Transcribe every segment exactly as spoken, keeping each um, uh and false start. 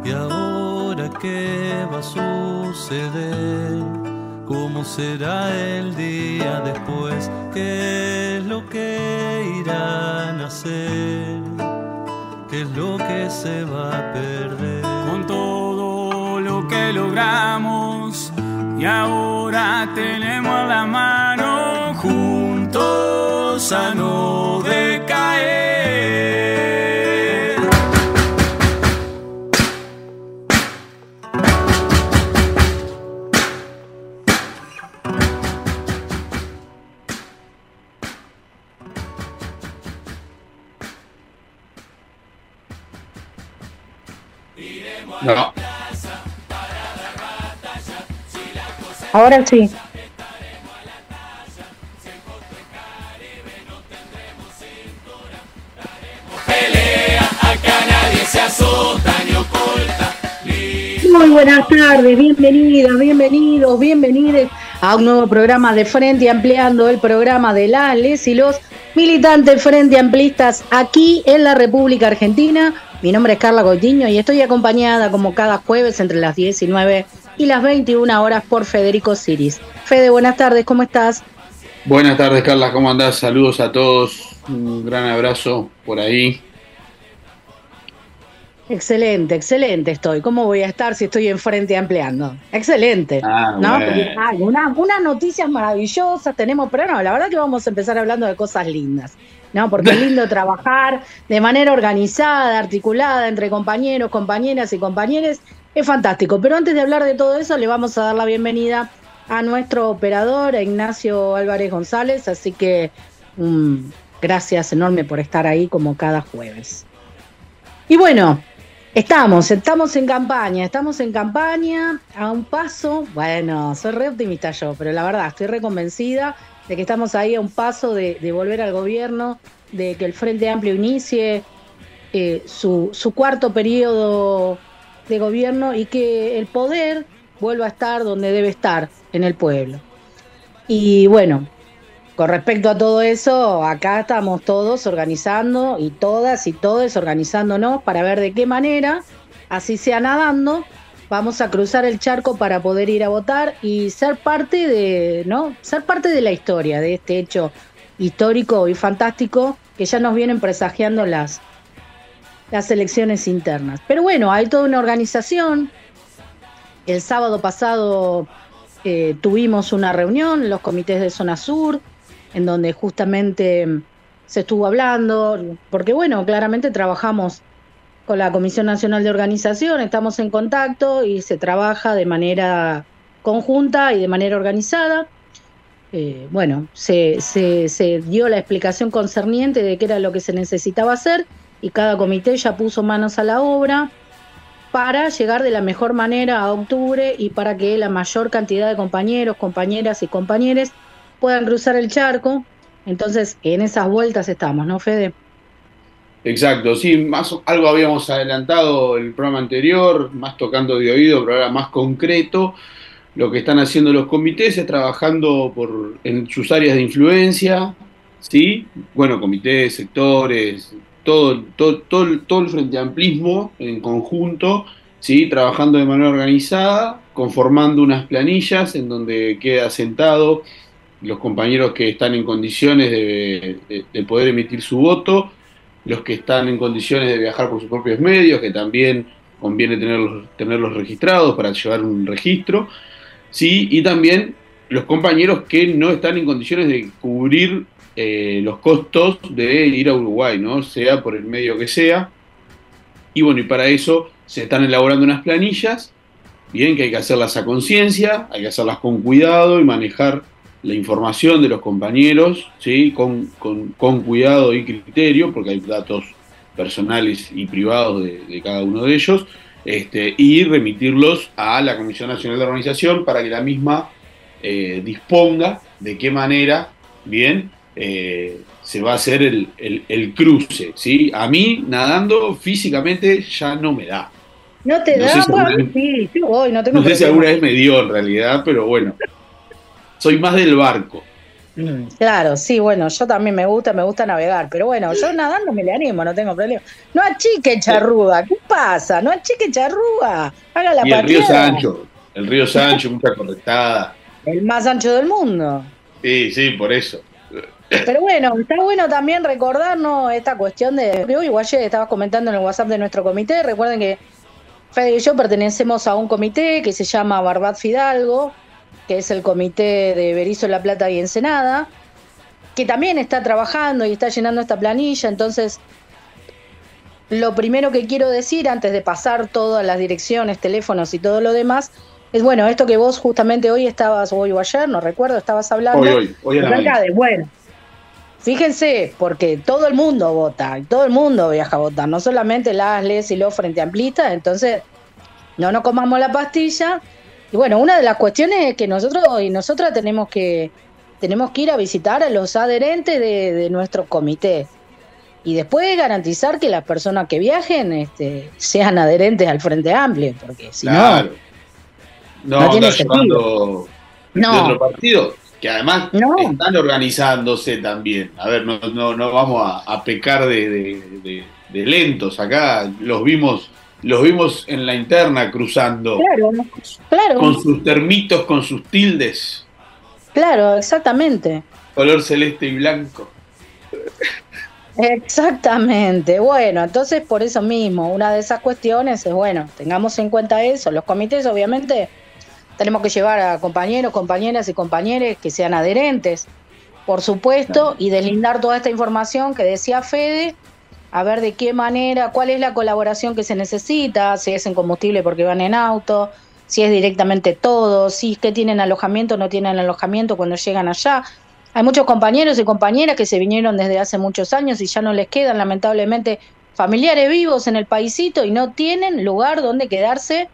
¿Y ahora qué va a suceder? ¿Cómo será el día después? ¿Qué es lo que irán a hacer? ¿Qué es lo que se va a perder? Con todo lo que logramos y ahora tenemos la mano juntos a no decaer. No. Ahora sí. Muy buenas tardes, bienvenidas, bienvenidos, bienvenides a un nuevo programa de Frente Ampliando, el programa de las, les y los militantes Frente Amplistas aquí en la República Argentina. Mi nombre es Carla Coutinho y estoy acompañada como cada jueves entre las diecinueve y las veintiuna horas por Federico Siris. Fede, buenas tardes, ¿cómo estás? Buenas tardes, Carla, ¿cómo andás? Saludos a todos, un gran abrazo por ahí. Excelente, excelente estoy. ¿Cómo voy a estar si estoy en Frente Ampliando? Excelente. Ah, ¿no? bueno. Porque hay una, unas noticias maravillosas tenemos, pero no, la verdad que vamos a empezar hablando de cosas lindas, ¿no? Porque es lindo trabajar de manera organizada, articulada entre compañeros, compañeras y compañeros. Es fantástico. Pero antes de hablar de todo eso, le vamos a dar la bienvenida a nuestro operador, a Ignacio Álvarez González. Así que um, gracias enorme por estar ahí como cada jueves. Y bueno, Estamos, estamos en campaña, estamos en campaña a un paso, bueno, soy re optimista yo, pero la verdad estoy re convencida de que estamos ahí a un paso de, de volver al gobierno, de que el Frente Amplio inicie eh, su, su cuarto periodo de gobierno y que el poder vuelva a estar donde debe estar, en el pueblo. Y bueno, con respecto a todo eso, acá estamos todos organizando y todas y todos organizándonos para ver de qué manera, así sea nadando, vamos a cruzar el charco para poder ir a votar y ser parte de, ¿no? Ser parte de la historia, de este hecho histórico y fantástico que ya nos vienen presagiando las, las elecciones internas. Pero bueno, hay toda una organización. El sábado pasado eh, tuvimos una reunión, los comités de Zona Sur, en donde justamente se estuvo hablando, porque bueno, claramente trabajamos con la Comisión Nacional de Organización, estamos en contacto y se trabaja de manera conjunta y de manera organizada. Eh, bueno, se, se, se dio la explicación concerniente de qué era lo que se necesitaba hacer y cada comité ya puso manos a la obra para llegar de la mejor manera a octubre y para que la mayor cantidad de compañeros, compañeras y compañeros puedan cruzar el charco. Entonces, en esas vueltas estamos, ¿no, Fede? Exacto, sí, más algo habíamos adelantado el programa anterior, más tocando de oído, pero ahora más concreto. Lo que están haciendo los comités es trabajando por, en sus áreas de influencia, ¿sí? Bueno, comités, sectores, todo, todo, todo, todo el frente amplismo en conjunto, ¿sí? Trabajando de manera organizada, conformando unas planillas en donde queda sentado los compañeros que están en condiciones de, de, de poder emitir su voto, los que están en condiciones de viajar por sus propios medios, que también conviene tenerlos, tenerlos registrados para llevar un registro, ¿sí? Y también los compañeros que no están en condiciones de cubrir eh, los costos de ir a Uruguay, ¿no? Sea por el medio que sea. Y bueno, y para eso se están elaborando unas planillas, bien, que hay que hacerlas a conciencia, hay que hacerlas con cuidado y manejar la información de los compañeros, ¿sí? con, con, con cuidado y criterio, porque hay datos personales y privados de, de cada uno de ellos, este, y remitirlos a la Comisión Nacional de Organización para que la misma eh, disponga de qué manera, bien, eh, se va a hacer el, el, el cruce, ¿sí? A mí, nadando, físicamente ya no me da. ¿No te no da? Sé si Bueno, alguna, sí, sí voy, no tengo no sé si problema. alguna vez me dio en realidad, pero bueno. Soy más del barco. Mm, Claro, sí, bueno, yo también me gusta, me gusta navegar, pero bueno, yo nadando me le animo, no tengo problema. No achique charrúa, ¿qué pasa? No achique charrúa, haga la Y el río pateada, Sancho, el río Sancho, mucha conectada. el más ancho del mundo. Sí, sí, por eso. Pero bueno, está bueno también recordarnos esta cuestión de que hoy ayer estabas comentando en el WhatsApp de nuestro comité. Recuerden que Fede y yo pertenecemos a un comité que se llama Barbat Fidalgo, que es el comité de Berisso, La Plata y Ensenada, que también está trabajando y está llenando esta planilla. Entonces, lo primero que quiero decir antes de pasar todas las direcciones, teléfonos y todo lo demás, es bueno, esto que vos justamente hoy estabas, hoy o ayer, no recuerdo, estabas hablando Hoy, hoy, hoy en la acerca mañana. de, bueno, fíjense, porque todo el mundo vota, y todo el mundo viaja a votar, no solamente las, les y los frente amplistas. Entonces no nos comamos la pastilla. Y bueno, una de las cuestiones es que nosotros y nosotras tenemos que tenemos que ir a visitar a los adherentes de, de nuestro comité y después garantizar que las personas que viajen este, sean adherentes al Frente Amplio, porque si Claro. No, no tiene andar sentido. llevando de no, otro partido, que además No. están organizándose también. A ver, no, no, no vamos a, a pecar de, de, de- de lentos acá. Los vimos, los vimos en la interna cruzando claro, claro, con sus termitos, con sus tildes, claro, exactamente. color celeste y blanco. Exactamente. Bueno, entonces por eso mismo, una de esas cuestiones es, bueno, tengamos en cuenta eso. Los comités, obviamente, tenemos que llevar a compañeros, compañeras y compañeros que sean adherentes, por supuesto, Claro. y deslindar toda esta información que decía Fede, a ver de qué manera, cuál es la colaboración que se necesita, si es en combustible porque van en auto, si es directamente todo, si es que tienen alojamiento o no tienen alojamiento cuando llegan allá. Hay muchos compañeros y compañeras que se vinieron desde hace muchos años y ya no les quedan, lamentablemente, familiares vivos en el paisito y no tienen lugar donde quedarse,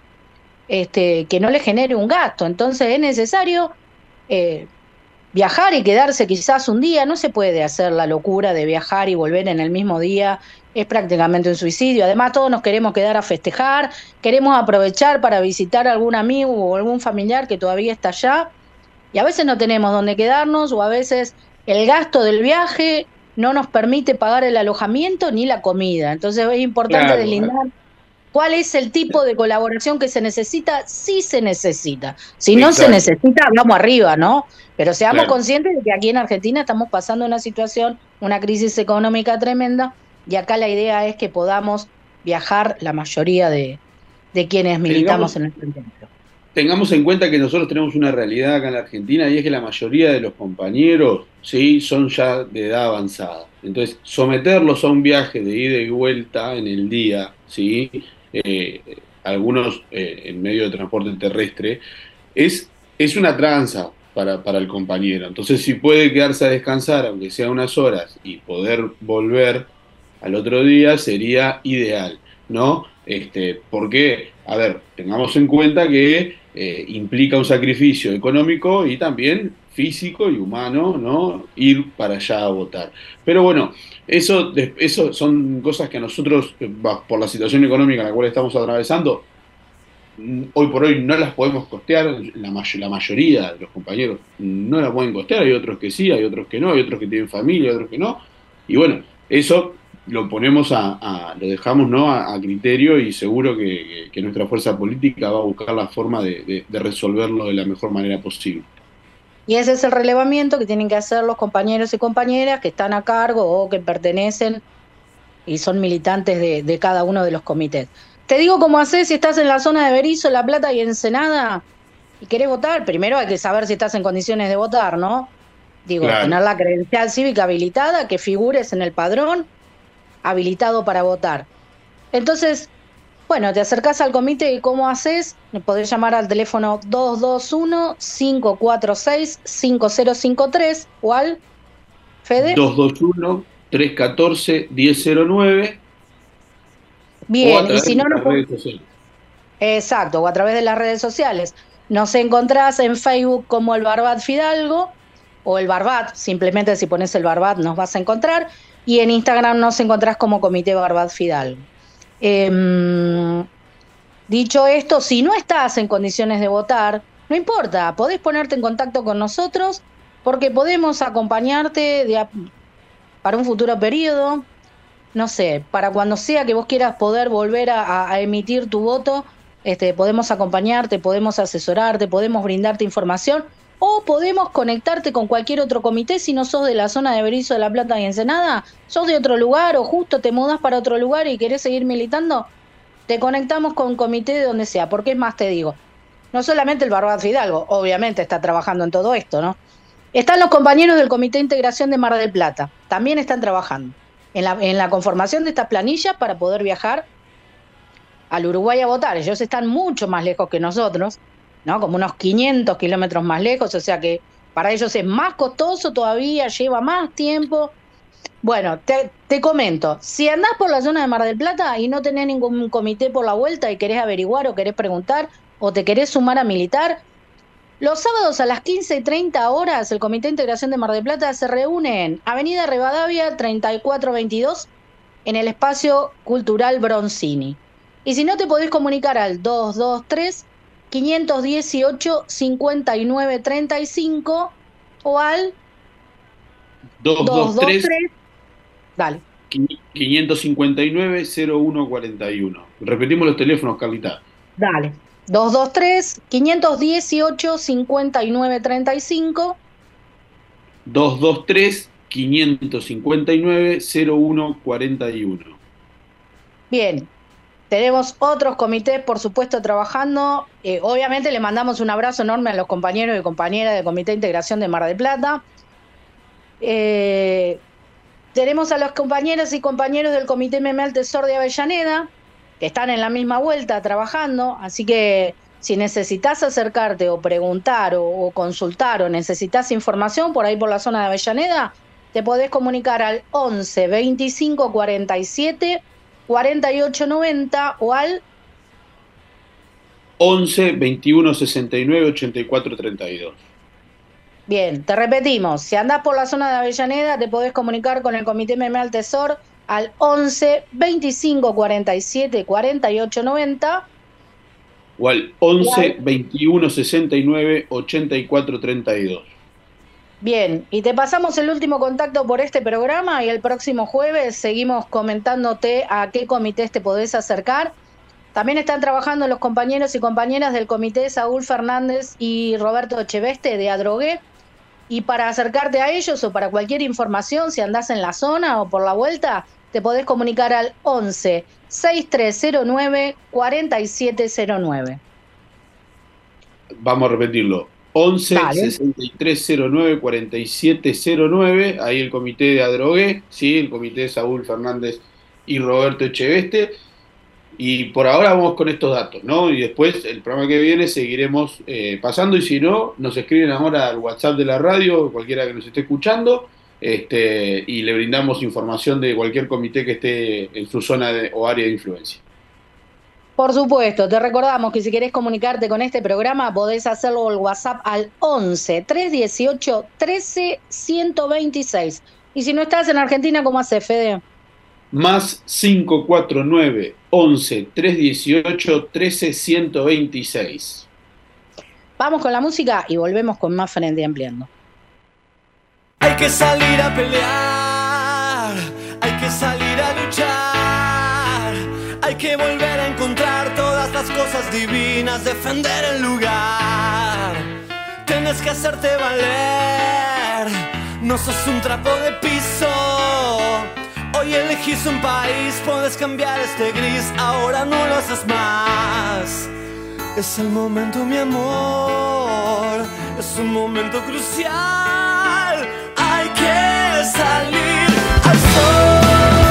este, que no les genere un gasto. Entonces es necesario eh, viajar y quedarse quizás un día. No se puede hacer la locura de viajar y volver en el mismo día, es prácticamente un suicidio. Además, todos nos queremos quedar a festejar, queremos aprovechar para visitar a algún amigo o algún familiar que todavía está allá, y a veces no tenemos dónde quedarnos, o a veces el gasto del viaje no nos permite pagar el alojamiento ni la comida. Entonces es importante Claro, deslindar cuál es el tipo de colaboración que se necesita, si se necesita. Si no se Exacto. necesita, vamos arriba, ¿no? Pero seamos Claro. conscientes de que aquí en Argentina estamos pasando una situación, una crisis económica tremenda, y acá la idea es que podamos viajar la mayoría de, de quienes militamos Tengamos- en el Frente Amplio. Tengamos en cuenta que nosotros tenemos una realidad acá en la Argentina y es que la mayoría de los compañeros, sí, son ya de edad avanzada. Entonces, someterlos a un viaje de ida y vuelta en el día, sí, eh, algunos eh, en medio de transporte terrestre, es, es una tranza para, para el compañero. Entonces, si puede quedarse a descansar, aunque sea unas horas, y poder volver al otro día, sería ideal, ¿no? Este, porque, a ver, tengamos en cuenta que eh, implica un sacrificio económico y también físico y humano, ¿no? Ir para allá a votar. Pero bueno, eso, de- eso son cosas que a nosotros, eh, va, por la situación económica en la cual estamos atravesando, mm, hoy por hoy no las podemos costear. La, may- la mayoría de los compañeros no la pueden costear, hay otros que sí, hay otros que no, hay otros que tienen familia, otros que no. Y bueno, eso lo ponemos a, a- lo dejamos, ¿no? a, a criterio, y seguro que, que- que nuestra fuerza política va a buscar la forma de, de- de resolverlo de la mejor manera posible. Y ese es el relevamiento que tienen que hacer los compañeros y compañeras que están a cargo o que pertenecen y son militantes de, de cada uno de los comités. Te digo cómo hacer si estás en la zona de Berisso, La Plata y Ensenada y querés votar. Primero hay que saber si estás en condiciones de votar, ¿no? Digo, Claro. tener la credencial cívica habilitada, que figures en el padrón habilitado para votar. Entonces, bueno, te acercás al comité y ¿cómo haces? Me podés llamar al teléfono dos dos uno, cinco cuatro seis, cinco cero cinco tres o al Fede. dos dos uno, tres uno cuatro, uno cero cero nueve o a Bien, y través si de no, las no po- redes sociales. exacto, o a través de las redes sociales. Nos encontrás en Facebook como el Barbat Fidalgo o el Barbat, simplemente si pones el Barbat nos vas a encontrar, y en Instagram nos encontrás como Comité Barbat Fidalgo. Em, dicho esto, si no estás en condiciones de votar, no importa, podés ponerte en contacto con nosotros porque podemos acompañarte de a, para un futuro periodo, no sé, para cuando sea que vos quieras poder volver a, a emitir tu voto, este, podemos acompañarte, podemos asesorarte, podemos brindarte información, o podemos conectarte con cualquier otro comité. Si no sos de la zona de Berisso, de La Plata y Ensenada, sos de otro lugar o justo te mudás para otro lugar y querés seguir militando, te conectamos con un comité de donde sea, porque es más, te digo, no solamente el Barbado Fidalgo, obviamente está trabajando en todo esto, ¿no? Están los compañeros del Comité de Integración de Mar del Plata, también están trabajando en la, en la conformación de estas planillas para poder viajar al Uruguay a votar. Ellos están mucho más lejos que nosotros, ¿no? Como unos quinientos kilómetros más lejos, o sea que para ellos es más costoso todavía, lleva más tiempo. Bueno, te, te comento, si andás por la zona de Mar del Plata y no tenés ningún comité por la vuelta y querés averiguar o querés preguntar o te querés sumar a militar, los sábados a las quince y treinta horas el Comité de Integración de Mar del Plata se reúne en Avenida Rivadavia treinta y cuatro veintidós en el Espacio Cultural Bronzini. Y si no, te podés comunicar al dos dos tres, cinco uno ocho, cinco nueve tres cinco o al dos dos tres, dale. cinco cinco nueve, cero uno cuatro uno. Repetimos los teléfonos, Carlita. Dale. dos dos tres, cinco uno ocho, cinco nueve tres cinco. dos dos tres, cinco cinco nueve, cero uno cuatro uno. Bien. Tenemos otros comités, por supuesto, trabajando. Eh, obviamente le mandamos un abrazo enorme a los compañeros y compañeras del Comité de Integración de Mar del Plata. Eh, tenemos a los compañeros y compañeros del Comité Meme al Tesoro de Avellaneda, que están en la misma vuelta trabajando. Así que si necesitas acercarte o preguntar o, o consultar o necesitas información por ahí por la zona de Avellaneda, te podés comunicar al once, veinticinco, cuarenta y siete, cuarenta y ocho noventa o al once, veintiuno, sesenta y nueve, ochenta y cuatro treinta y dos. Bien, te repetimos, si andás por la zona de Avellaneda te podés comunicar con el Comité Meme al Tesoro al once, veinticinco, cuarenta y siete, cuarenta y ocho noventa o al once, veintiuno, sesenta y nueve, ochenta y cuatro treinta y dos. Bien, y te pasamos el último contacto por este programa y el próximo jueves seguimos comentándote a qué comités te podés acercar. También están trabajando los compañeros y compañeras del comité Saúl Fernández y Roberto Echeveste de Adrogué. Y para acercarte a ellos o para cualquier información, si andás en la zona o por la vuelta, te podés comunicar al once, sesenta y tres cero nueve, cuarenta y siete cero nueve. Vamos a repetirlo. once, sesenta y tres cero nueve, cuarenta y siete cero nueve, ahí el comité de Adrogué, ¿sí? El comité de Saúl Fernández y Roberto Echeveste. Y por ahora vamos con estos datos, ¿no? Y después, el programa que viene, seguiremos eh, pasando. Y si no, nos escriben ahora al WhatsApp de la radio, cualquiera que nos esté escuchando, este, y le brindamos información de cualquier comité que esté en su zona de, o área de influencia. Por supuesto, te recordamos que si querés comunicarte con este programa, podés hacerlo al WhatsApp al once, trescientos dieciocho, trece, ciento veintiséis. Y si no estás en Argentina, ¿cómo haces, Fede? Más cinco cuatro nueve, once, trescientos dieciocho, trece, ciento veintiséis. Vamos con la música y volvemos con más Frente Ampliando. Hay que salir a pelear, hay que salir a luchar, hay que volver a encontrar todas las cosas divinas, defender el lugar. Tienes que hacerte valer, no sos un trapo de piso. Hoy elegís un país, puedes cambiar este gris, ahora no lo haces más. Es el momento, mi amor, es un momento crucial. Hay que salir al sol.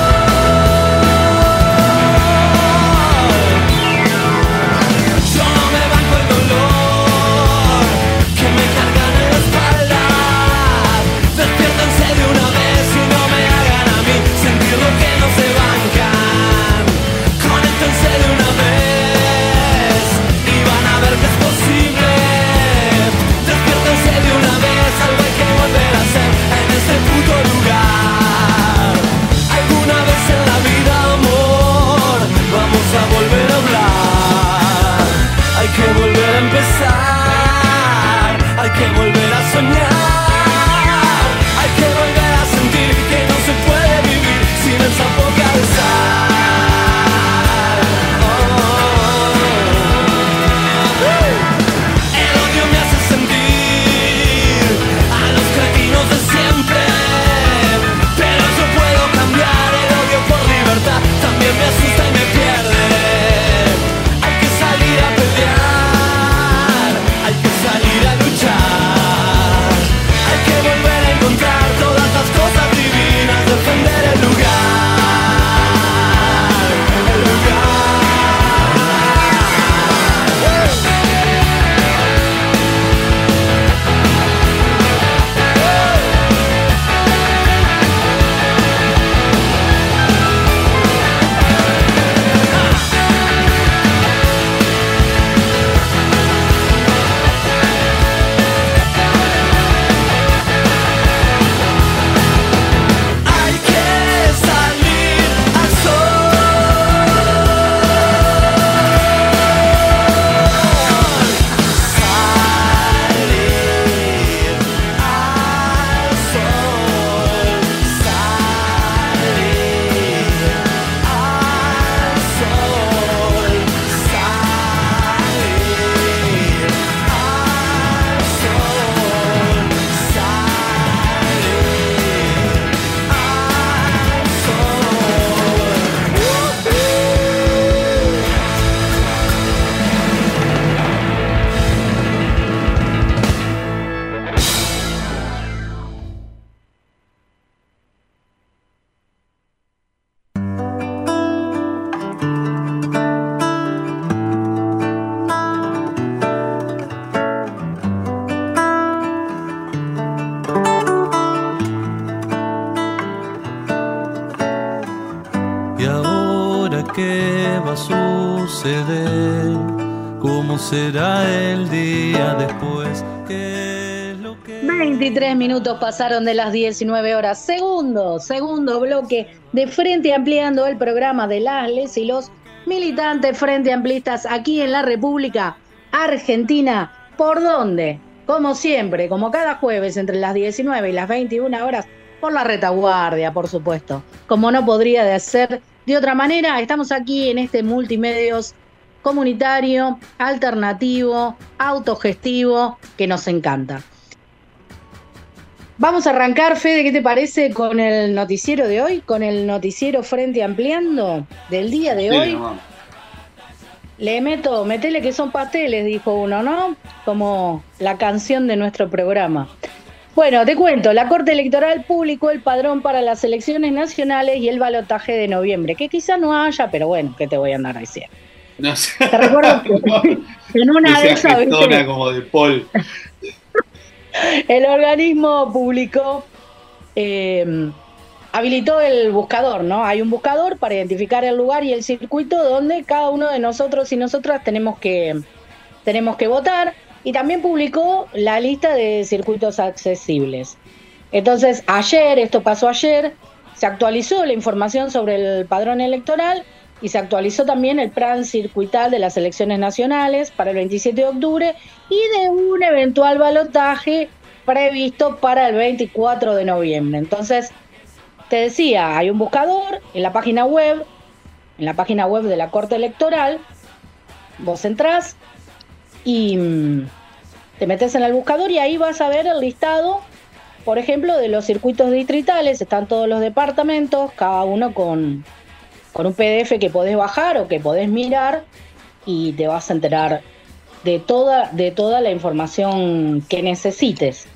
Yo no me banco el dolor que me cargan en la espalda. Despiértense de una vez y no me hagan a mí sentir lo que no se bancan. Conéctense de una vez y van a ver que es posible. Despiértense de una vez, algo hay que volver a hacer en este puto lugar. sucede? ¿Cómo será el día después? ¿Qué es lo que... veintitrés minutos pasaron de las diecinueve horas. Segundo, segundo bloque de Frente Ampliando, el programa de las, les y los militantes frente amplistas aquí en la República Argentina. ¿Por dónde? Como siempre, como cada jueves entre las diecinueve y las veintiuna horas, por la retaguardia, por supuesto. Como no podría de ser de otra manera, estamos aquí en este multimedios comunitario, alternativo, autogestivo, que nos encanta. Vamos a arrancar, Fede, ¿qué te parece con el noticiero de hoy? Con el noticiero Frente Ampliando del día de hoy. Sí, no. Le meto, metele que son pasteles, dijo uno, ¿no? Como la canción de nuestro programa. Bueno, te cuento, la Corte Electoral publicó el padrón para las elecciones nacionales y el balotaje de noviembre, que quizás no haya, pero bueno, ¿qué te voy a andar diciendo? No sé. Te recuerdo que no, en una no de esas veces, como de Paul. El organismo publicó, eh, habilitó el buscador, ¿no? Hay un buscador para identificar el lugar y el circuito donde cada uno de nosotros y nosotras tenemos que, tenemos que votar. Y también publicó la lista de circuitos accesibles. Entonces, ayer, esto pasó ayer, se actualizó la información sobre el padrón electoral y se actualizó también el plan circuital de las elecciones nacionales para el veintisiete de octubre y de un eventual balotaje previsto para el veinticuatro de noviembre. Entonces, te decía, hay un buscador en la página web, en la página web de la Corte Electoral, vos entrás y te metes en el buscador y ahí vas a ver el listado, por ejemplo, de los circuitos distritales. Están todos los departamentos, cada uno con, con un P D F que podés bajar o que podés mirar y te vas a enterar de toda, de toda la información que necesites.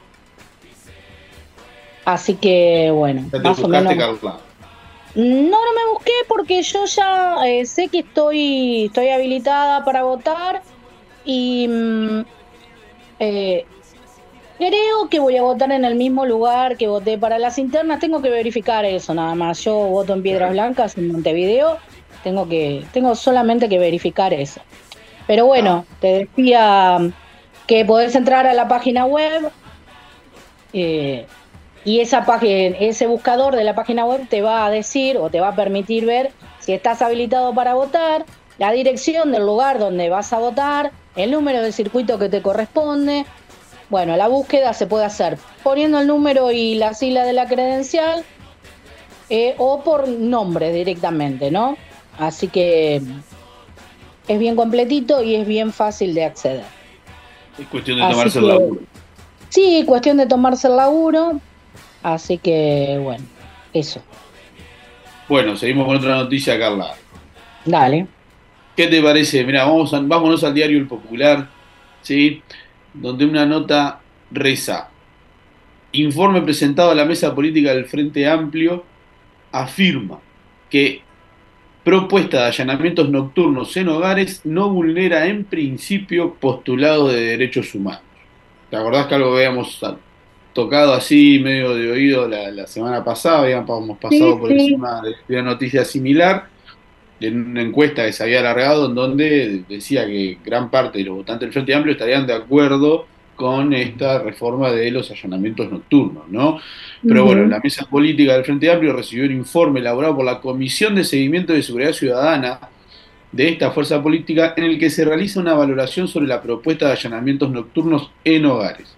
Así que, bueno, ¿Te más o menos... Carla? No, no me busqué porque yo ya eh, sé que estoy, estoy habilitada para votar. Y eh, creo que voy a votar en el mismo lugar que voté para las internas. Tengo que verificar eso nada más. Yo voto en Piedras Blancas, en Montevideo. Tengo que, tengo solamente que verificar eso. Pero bueno, te decía que podés entrar a la página web eh, y esa página, ese buscador de la página web te va a decir o te va a permitir ver si estás habilitado para votar, la dirección del lugar donde vas a votar, el número de circuito que te corresponde. Bueno, la búsqueda se puede hacer poniendo el número y la sigla de la credencial eh, o por nombre directamente, ¿no? Así que es bien completito y es bien fácil de acceder. Es cuestión de tomarse el laburo. Sí, cuestión de tomarse el laburo. Así que, bueno, eso. Bueno, seguimos con otra noticia, Carla. Dale. ¿Qué te parece? Mirá, vamos a, vámonos al diario El Popular, ¿sí? Donde una nota reza: informe presentado a la mesa política del Frente Amplio afirma que propuesta de allanamientos nocturnos en hogares no vulnera en principio postulados de derechos humanos. ¿Te acordás que algo habíamos tocado así, medio de oído, la, la semana pasada? Habíamos pasado sí, por sí. encima de una noticia similar, en una encuesta que se había alargado, en donde decía que gran parte de los votantes del Frente Amplio estarían de acuerdo con esta reforma de los allanamientos nocturnos, ¿no? Pero uh-huh. bueno, la mesa política del Frente Amplio recibió un informe elaborado por la Comisión de Seguimiento de Seguridad Ciudadana de esta fuerza política, en el que se realiza una valoración sobre la propuesta de allanamientos nocturnos en hogares.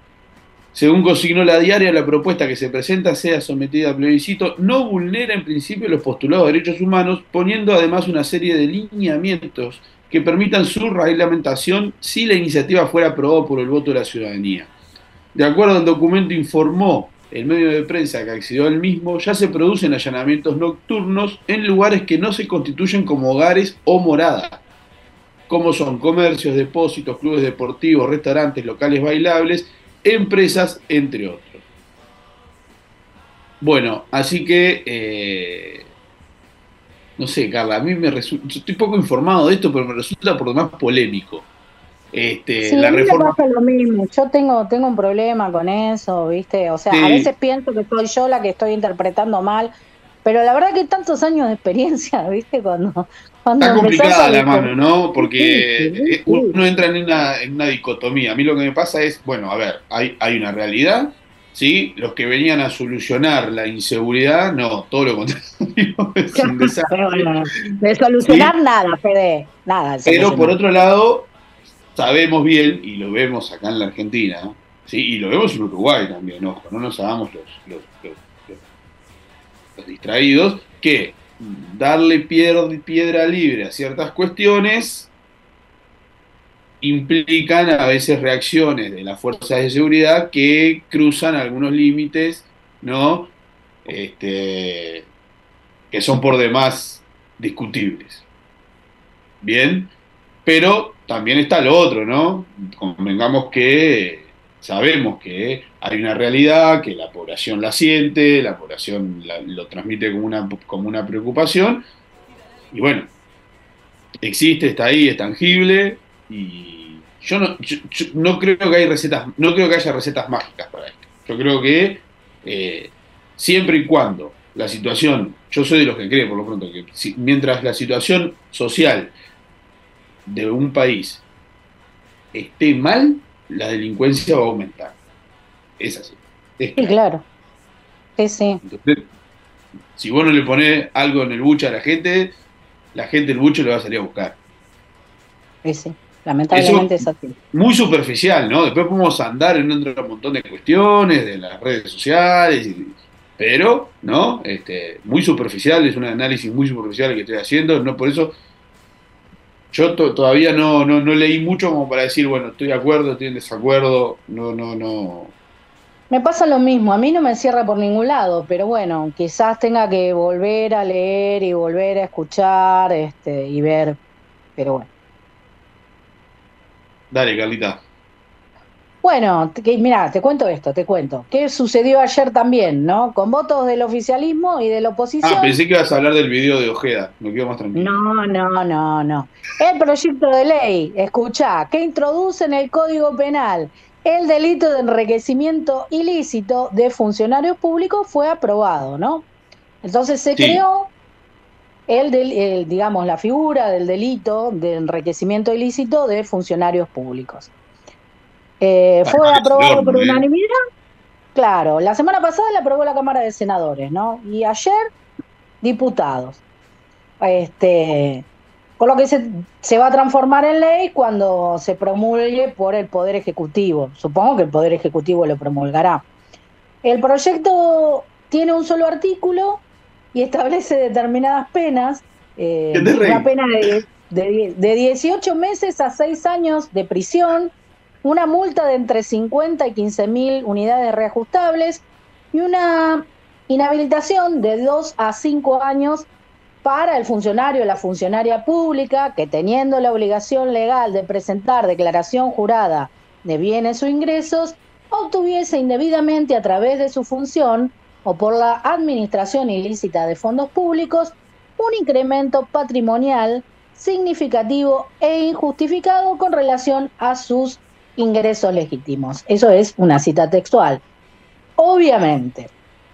Según consignó la diaria, la propuesta que se presenta sea sometida a plebiscito no vulnera en principio los postulados de derechos humanos, poniendo además una serie de lineamientos que permitan su reglamentación si la iniciativa fuera aprobada por el voto de la ciudadanía. De acuerdo al documento, informó el medio de prensa que accedió al mismo, ya se producen allanamientos nocturnos en lugares que no se constituyen como hogares o moradas, como son comercios, depósitos, clubes deportivos, restaurantes, locales bailables, empresas, entre otros. Bueno, así que, eh, no sé, Carla, a mí me resulta, estoy poco informado de esto, pero me resulta por lo más polémico. Este, sí, la a mí reforma... me pasa lo mismo. Yo tengo, tengo un problema con eso, ¿viste? O sea, sí. A veces pienso que soy yo la que estoy interpretando mal, pero la verdad que tantos años de experiencia, ¿viste? Cuando, Cuando Está empezás complicada a la discutir- mano, ¿no? Porque Sí, sí, sí. uno entra en una, en una dicotomía. A mí lo que me pasa es, bueno, a ver, hay, hay una realidad, ¿sí? Los que venían a solucionar la inseguridad, no, todo lo contrario, es un desastre. Pero bueno, de solucionar ¿Sí? nada, Fede, nada de Pero por solucionar. otro lado, sabemos bien, y lo vemos acá en la Argentina, ¿sí? Y lo vemos en Uruguay también, ojo, no nos hagamos los, los, los, los- los distraídos, que darle piedra, piedra libre a ciertas cuestiones implican a veces reacciones de las fuerzas de seguridad que cruzan algunos límites, ¿no? Este, que son por demás discutibles. Bien, pero también está lo otro, ¿no? Convengamos que sabemos que hay una realidad, que la población la siente, la población la- lo transmite como una, como una preocupación, y bueno, existe, está ahí, es tangible, y yo no, yo- yo no creo que hay recetas, no creo que haya recetas mágicas para esto. Yo creo que eh, siempre y cuando la situación, yo soy de los que cree por lo pronto que si- mientras la situación social de un país esté mal, la delincuencia va a aumentar. Es así. Es Sí, claro. claro. Sí, sí. Entonces, si vos no le ponés algo en el buche a la gente, la gente el buche lo va a salir a buscar. Sí, sí. Eso Lamentablemente es así. muy superficial, ¿no? Después podemos andar en otro montón de cuestiones, de las redes sociales, y- pero, ¿no? Este, muy superficial, es un análisis muy superficial el que estoy haciendo, no por eso yo to- todavía no, no, no leí mucho como para decir, bueno, estoy de acuerdo, estoy en desacuerdo, no, no, no. Me pasa lo mismo, a mí no me cierra por ningún lado, pero bueno, quizás tenga que volver a leer y volver a escuchar, este, y ver, pero bueno. Dale, Carlita. Bueno, te- que- mirá, te cuento esto, te cuento. ¿Qué sucedió ayer también, no? Con votos del oficialismo y de la Ah, oposición. pensé que ibas a hablar del video de Ojeda, me quedo más tranquilo. No, no, no, no. El proyecto de ley, escuchá, que introduce en el Código Penal el delito de enriquecimiento ilícito de funcionarios públicos fue aprobado, ¿no? Entonces se Sí, creó el, del, el, digamos, la figura del delito de enriquecimiento ilícito de funcionarios públicos. Eh, está fue mal, es el aprobado por horno, ¿eh? unanimidad, claro. La semana pasada la aprobó la Cámara de Senadores, ¿no? Y ayer, diputados. Este, por lo que se, se va a transformar en ley cuando se promulgue por el Poder Ejecutivo. Supongo que el Poder Ejecutivo lo promulgará. El proyecto tiene un solo artículo y establece determinadas penas, eh, ¿Qué te reí? una pena de, de, de dieciocho meses a seis años de prisión, una multa de entre cincuenta y quince mil unidades reajustables y una inhabilitación de dos a cinco años para el funcionario o la funcionaria pública que, teniendo la obligación legal de presentar declaración jurada de bienes o ingresos, obtuviese indebidamente a través de su función o por la administración ilícita de fondos públicos un incremento patrimonial significativo e injustificado con relación a sus ingresos legítimos. Eso es una cita textual. Obviamente.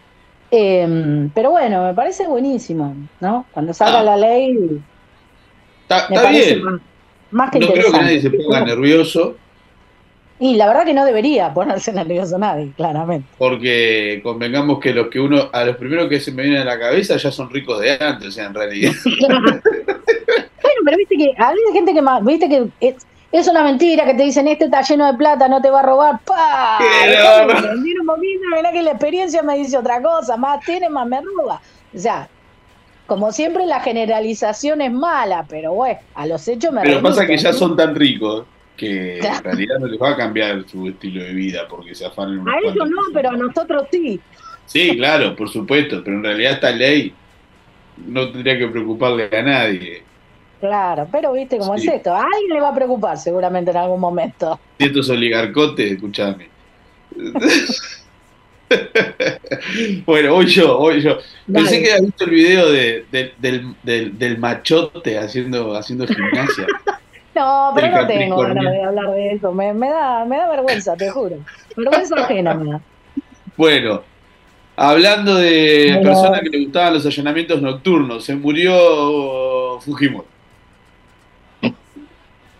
Eh, pero bueno, me parece buenísimo, ¿no? Cuando salga Ah, la ley, está, me está parece bien. más, más que No creo que nadie se interesante. ponga nervioso, Y la verdad que no debería ponerse nervioso nadie, claramente. porque convengamos que los que uno, a los primeros que se me vienen a la cabeza ya son ricos de antes, o sea, en realidad. Bueno, pero viste que hay gente que más, viste que es, es una mentira que te dicen este está lleno de plata, no te va a robar. ¡Pah! Que Dejame no, no. rendir un poquito, mirá que la experiencia me dice otra cosa, más tiene, más me roba. O sea, como siempre la generalización es mala, pero bueno, a los hechos me Pero pasa remito, que ya ¿no? son tan ricos que Claro. en realidad no les va a cambiar su estilo de vida porque se afanen unos A ellos cuantos no, pero a porcentajes. nosotros sí. Sí, claro, por supuesto, pero en realidad esta ley no tendría que preocuparle a nadie. Claro, pero viste cómo es Sí. esto. A alguien le va a preocupar seguramente en algún momento. Y estos oligarcotes, escúchame. Bueno, hoy yo, hoy yo. Pensé Dale. que había visto el video de, de- del, del, del machote haciendo, haciendo gimnasia. No, pero El no tengo ganas Capricornio. de hablar de eso. Me, me da, me da vergüenza, te juro. Vergüenza ajena me da. Bueno, hablando de Bueno. personas que le gustaban los allanamientos nocturnos, se murió Fujimori.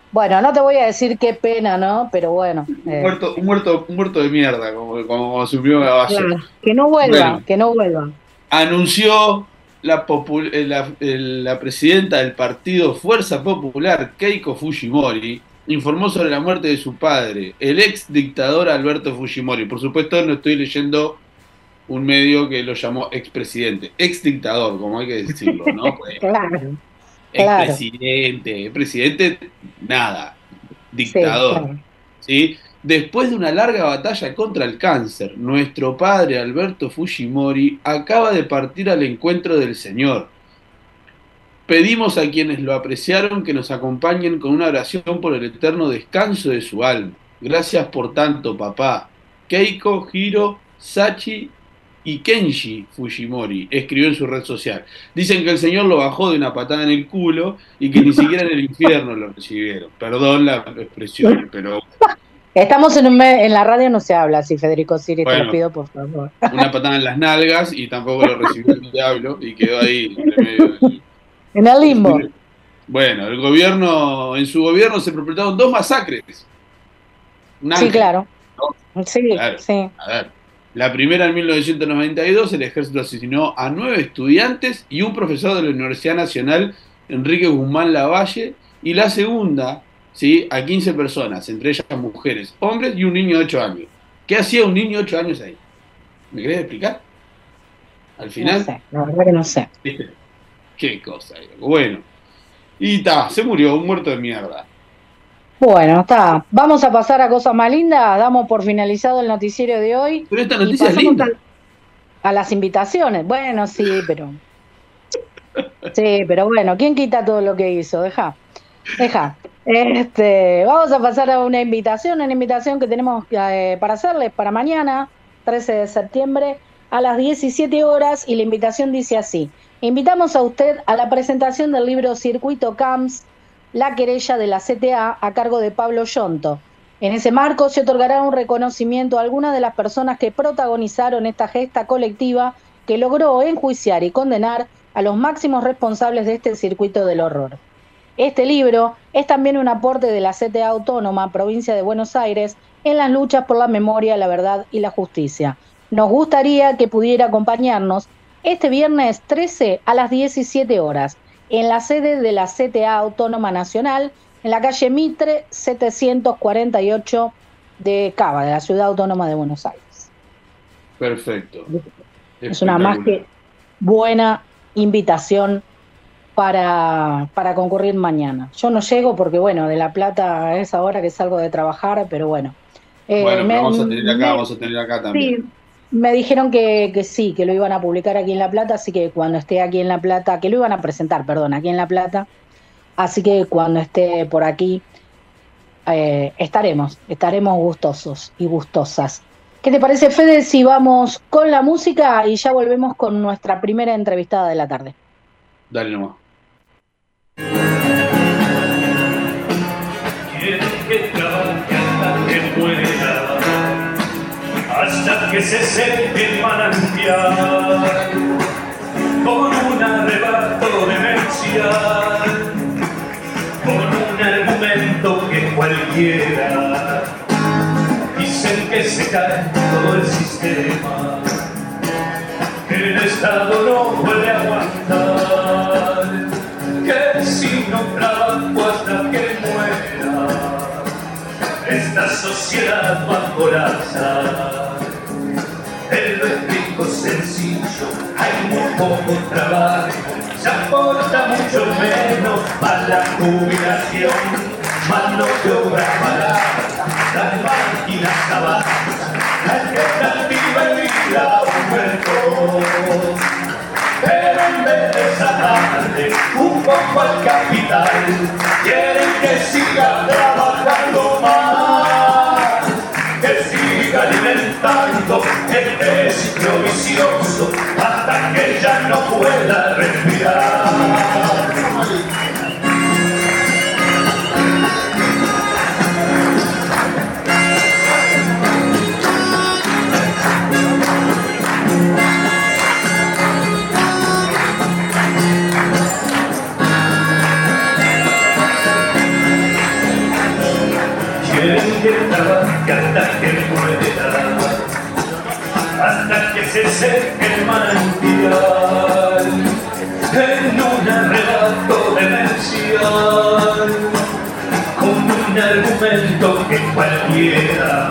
Bueno, no te voy a decir qué pena, ¿no? Pero bueno. Un Eh, muerto, un muerto, un muerto de mierda, como, como asumió Gabazo. claro, que no vuelva, Bueno, que no vuelva. anunció la, popu- eh, la, el- la presidenta del partido Fuerza Popular, Keiko Fujimori, informó sobre la muerte de su padre, el ex dictador Alberto Fujimori. Por supuesto, no estoy leyendo un medio que lo llamó expresidente, ex dictador, como hay que decirlo, ¿no? Pues, Claro, claro. expresidente, presidente, nada, Sí, dictador, claro. ¿sí? Después de una larga batalla contra el cáncer, nuestro padre Alberto Fujimori acaba de partir al encuentro del Señor. Pedimos a quienes lo apreciaron que nos acompañen con una oración por el eterno descanso de su alma. Gracias por tanto, papá. Keiko, Hiro, Sachi y Kenji Fujimori escribió en su red social. Dicen que el Señor lo bajó de una patada en el culo y que ni siquiera en el infierno lo recibieron. Perdón la expresión, pero Estamos en un me- en la radio no se habla así, Federico Siri, te lo bueno, pido por favor. una patada en las nalgas y tampoco lo recibió el diablo y quedó ahí entre medio del... En el limbo. Bueno, el gobierno, en su gobierno se perpetraron dos masacres. Un Sí, ángel, claro. ¿no? Sí, Claro. sí. A ver. La primera en mil novecientos noventa y dos, el ejército asesinó a nueve estudiantes y un profesor de la Universidad Nacional, Enrique Guzmán Lavalle, y la segunda, ¿sí?, a quince personas, entre ellas mujeres, hombres y un niño de ocho años. ¿Qué hacía un niño de ocho años ahí? ¿Me querés explicar? Al No final, sé, la verdad que no sé. ¿viste? Qué cosa. Bueno, y ta, se murió, un muerto de mierda. Bueno, está. Vamos a pasar a cosas más lindas. Damos por finalizado el noticiero de hoy. Pero esta Y noticia es pasamos linda. a, a las invitaciones. Bueno, sí, pero. Sí, pero bueno, ¿quién quita todo lo que hizo? Deja. Deja. Este, vamos a pasar a una invitación, una invitación que tenemos eh, para hacerles para mañana, trece de septiembre, a las diecisiete horas, y la invitación dice así: invitamos a usted a la presentación del libro Circuito Camps, la querella de la C T A, a cargo de Pablo Yonto. En ese marco se otorgará un reconocimiento a algunas de las personas que protagonizaron esta gesta colectiva que logró enjuiciar y condenar a los máximos responsables de este circuito del horror. Este libro es también un aporte de la C T A Autónoma, provincia de Buenos Aires, en las luchas por la memoria, la verdad y la justicia. Nos gustaría que pudiera acompañarnos este viernes trece a las diecisiete horas, en la sede de la C T A Autónoma Nacional, en la calle Mitre setecientos cuarenta y ocho de Cava, de la Ciudad Autónoma de Buenos Aires. Perfecto. Es una más que buena invitación para, para concurrir mañana. Yo no llego porque, bueno, de La Plata a esa hora que salgo de trabajar, pero bueno. Eh, Bueno, me, pero vamos a tener acá, me, vamos a tener acá también. sí, me dijeron que, que sí, que lo iban a publicar aquí en La Plata, así que cuando esté aquí en La Plata, que lo iban a presentar, perdón, aquí en La Plata, así que cuando esté por aquí, eh, estaremos, estaremos gustosos y gustosas. ¿Qué te parece, Fede, si vamos con la música y ya volvemos con nuestra primera entrevistada de la tarde? Dale nomás. Quiero que trabaje hasta que muera, hasta que se seque el manantial, con un arrebato demencial, con un argumento que cualquiera. Dicen que se cae todo el sistema, que el Estado no puede aguantar, que si no trabajo hasta que muera, esta sociedad va a colapsar. En lo explico sencillo, hay muy poco trabajo, se aporta mucho menos para la jubilación, mano de obra barata, las máquinas abajo, la expectativa en vida aumentó. Pero en vez de sacarle un poco al capital, quieren que siga trabajando más, que siga alimentando este ciclo vicioso hasta que ya no pueda respirar. quieren que trabaje hasta que muera, hasta que se seque el manantial, en un arrebato demencial, con un argumento que cualquiera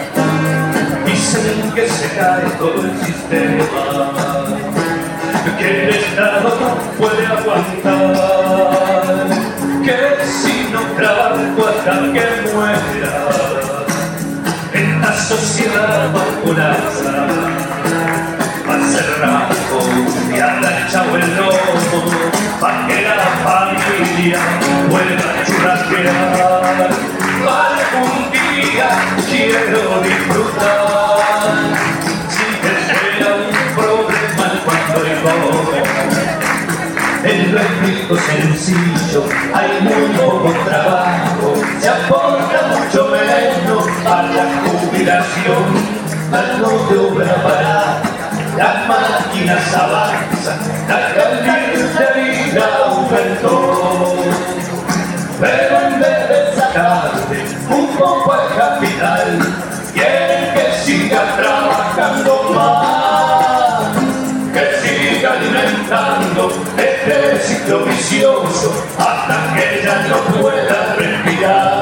dicen que se cae todo el sistema, que el Estado no puede aguantar, que si no trabajo hasta que muera, esta sociedad va a colapsar, va a ser rajo y arrachado el lomo, pa' que la familia vuelva a churrasquear. Algún día quiero disfrutar, si te llega un problema cuando hay pobre, en lo escrito sencillo hay muy poco trabajo, se aporta mucho menos a la jubilación, mano de obra barata, las máquinas avanzan, la carnicería aumentó, pero en vez de sacarle un poco al capital, quieren que siga trabajando más, que siga alimentando este ciclo vicioso hasta que ya no pueda respirar.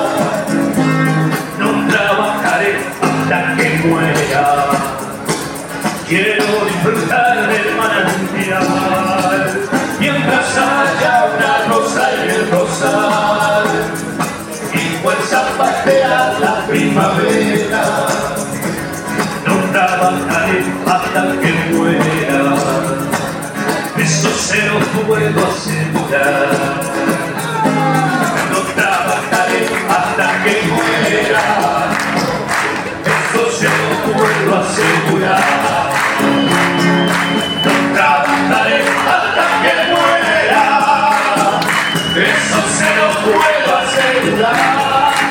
No trabajaré hasta que muera, quiero disfrutar del manantial, mientras haya una rosa en el rosal, igual zapatea la primavera. No trabajaré hasta que muera, eso se lo puedo asegurar. No trabajaré hasta que muera, eso se lo puedo asegurar. No trabajaré hasta que muera, eso se lo puedo asegurar.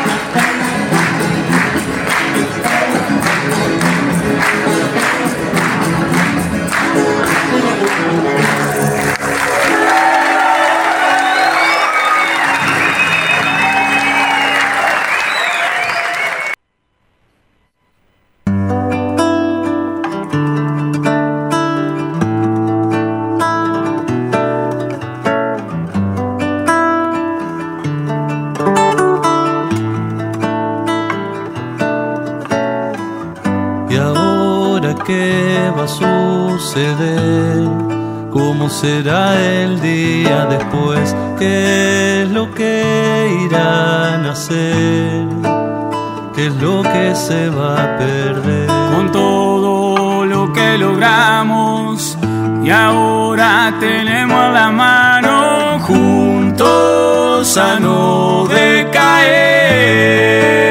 ¿Qué va a suceder? ¿Cómo será el día después? ¿Qué es lo que irán a hacer? ¿Qué es lo que se va a perder? Con todo lo que logramos y ahora tenemos a la mano, juntos a no decaer.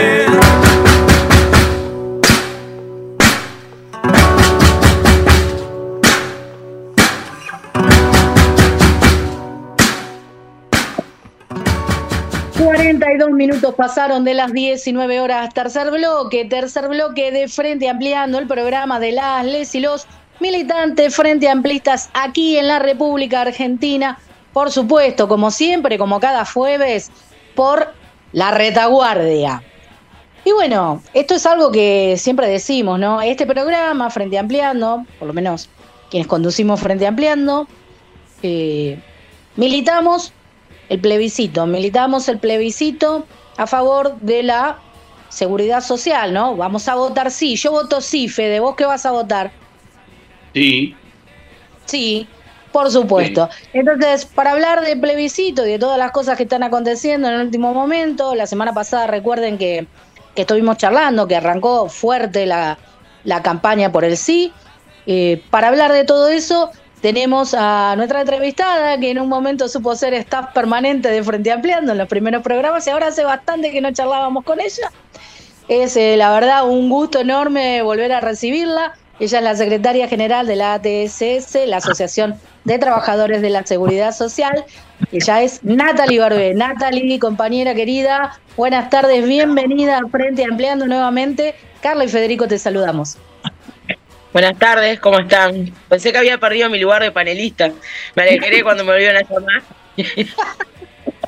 cuarenta y dos minutos pasaron de las diecinueve horas. Tercer bloque, tercer bloque de Frente Ampliando, el programa de las, les y los militantes frente amplistas aquí en la República Argentina. Por supuesto, como siempre, como cada jueves, por la retaguardia. Y bueno, esto es algo que siempre decimos, ¿no? Este programa, Frente Ampliando, por lo menos quienes conducimos Frente Ampliando, eh, militamos el plebiscito, militamos el plebiscito a favor de la seguridad social, ¿no? Vamos a votar sí. Yo voto sí, Fede. ¿Vos qué vas a votar? Sí. Sí, por supuesto. Sí. Entonces, para hablar de plebiscito y de todas las cosas que están aconteciendo en el último momento, la semana pasada recuerden que, que estuvimos charlando, que arrancó fuerte la, la campaña por el sí. Eh, para hablar de todo eso, tenemos a nuestra entrevistada, que en un momento supo ser staff permanente de Frente Ampliando en los primeros programas, y ahora hace bastante que no charlábamos con ella. Es, eh, la verdad, un gusto enorme volver a recibirla. Ella es la secretaria general de la A T S S, la Asociación de Trabajadores de la Seguridad Social. Ella es Natalie Barbé. Natalie, compañera querida, buenas tardes, bienvenida a Frente Ampliando nuevamente. Carla y Federico, te saludamos. Buenas tardes, ¿cómo están? Pensé que había perdido mi lugar de panelista. Me alegré cuando me volvieron a llamar.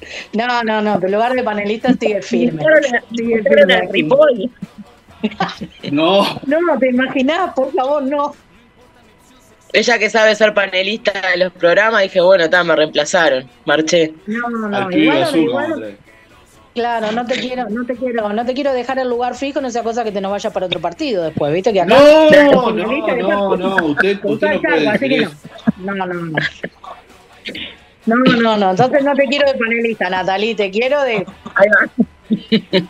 No, no, no, tu lugar de panelista sigue firme. Sigue Pero firme en aquí. Ripoll. No, No, te imaginás, por favor, no. Ella que sabe ser panelista de los programas, dije, bueno, está, me reemplazaron, marché. No, no, al pibe igual, azul igual, vamos a traer. claro, no te quiero, no te quiero, no te quiero dejar el lugar fijo, no sea cosa que te nos vayas para otro partido después, viste que acá. No, no, no, no, usted, usted no puede Así decir que eso. no. No, no, no. No, no, no, entonces no te quiero de panelista, Natalie, te quiero de. Ahí va.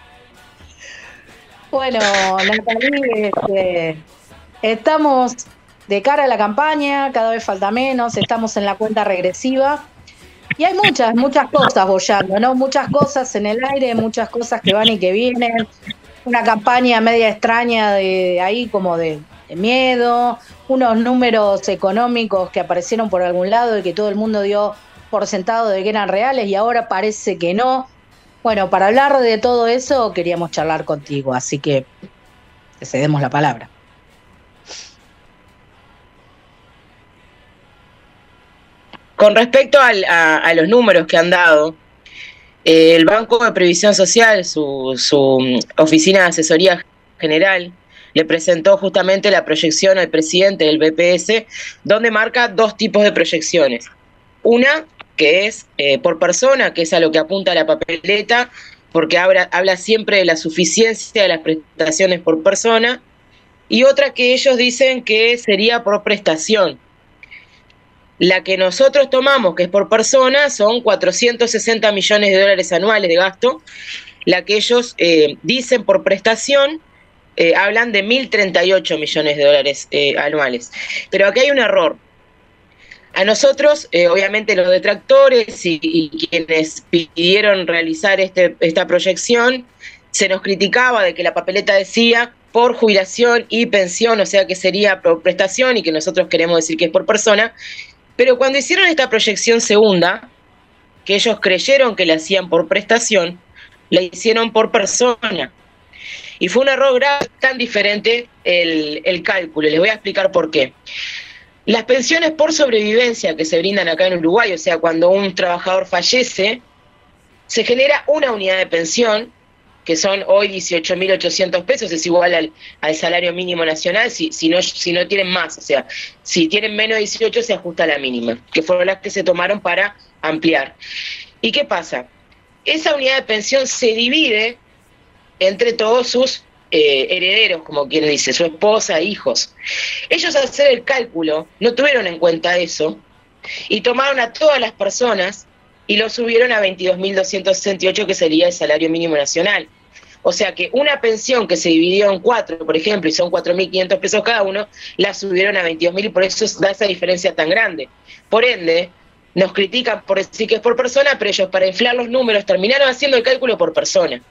Bueno, Natalie, este, estamos de cara a la campaña, cada vez falta menos, estamos en la cuenta regresiva. Y hay muchas, muchas cosas bollando, ¿no? Muchas cosas en el aire, muchas cosas que van y que vienen. Una campaña media extraña de ahí como de, de miedo, unos números económicos que aparecieron por algún lado y que todo el mundo dio por sentado de que eran reales y ahora parece que no. Bueno, para hablar de todo eso queríamos charlar contigo, así que te cedemos la palabra. Con respecto al, a, a los números que han dado, eh, el Banco de Previsión Social, su, su oficina de asesoría general, le presentó justamente la proyección al presidente del B P S, donde marca dos tipos de proyecciones. Una, que es eh, por persona, que es a lo que apunta la papeleta, porque habla, habla siempre de la suficiencia de las prestaciones por persona, y otra que ellos dicen que sería por prestación. La que nosotros tomamos, que es por persona, son cuatrocientos sesenta millones de dólares anuales de gasto. La que ellos eh, dicen por prestación, eh, hablan de mil treinta y ocho millones de dólares eh, anuales. Pero aquí hay un error. A nosotros, eh, obviamente los detractores y, y quienes pidieron realizar este, esta proyección, se nos criticaba de que la papeleta decía por jubilación y pensión, o sea que sería por prestación y que nosotros queremos decir que es por persona. Pero cuando hicieron esta proyección segunda, que ellos creyeron que la hacían por prestación, la hicieron por persona. Y fue un error grave, tan diferente el, el cálculo. Les voy a explicar por qué. Las pensiones por sobrevivencia que se brindan acá en Uruguay, o sea, cuando un trabajador fallece, se genera una unidad de pensión, que son hoy dieciocho mil ochocientos pesos, es igual al, al salario mínimo nacional, si, si, no, si no tienen más, o sea, si tienen menos de dieciocho se ajusta a la mínima, que fueron las que se tomaron para ampliar. ¿Y qué pasa? Esa unidad de pensión se divide entre todos sus eh, herederos, como quien dice, su esposa, hijos. Ellos al hacer el cálculo no tuvieron en cuenta eso y tomaron a todas las personas y lo subieron a veintidós mil doscientos sesenta y ocho, que sería el salario mínimo nacional. O sea que una pensión que se dividió en cuatro, por ejemplo, y son cuatro mil quinientos pesos cada uno, la subieron a veintidós mil y por eso da esa diferencia tan grande. Por ende, nos critican por decir que es por persona, pero ellos para inflar los números terminaron haciendo el cálculo por persona.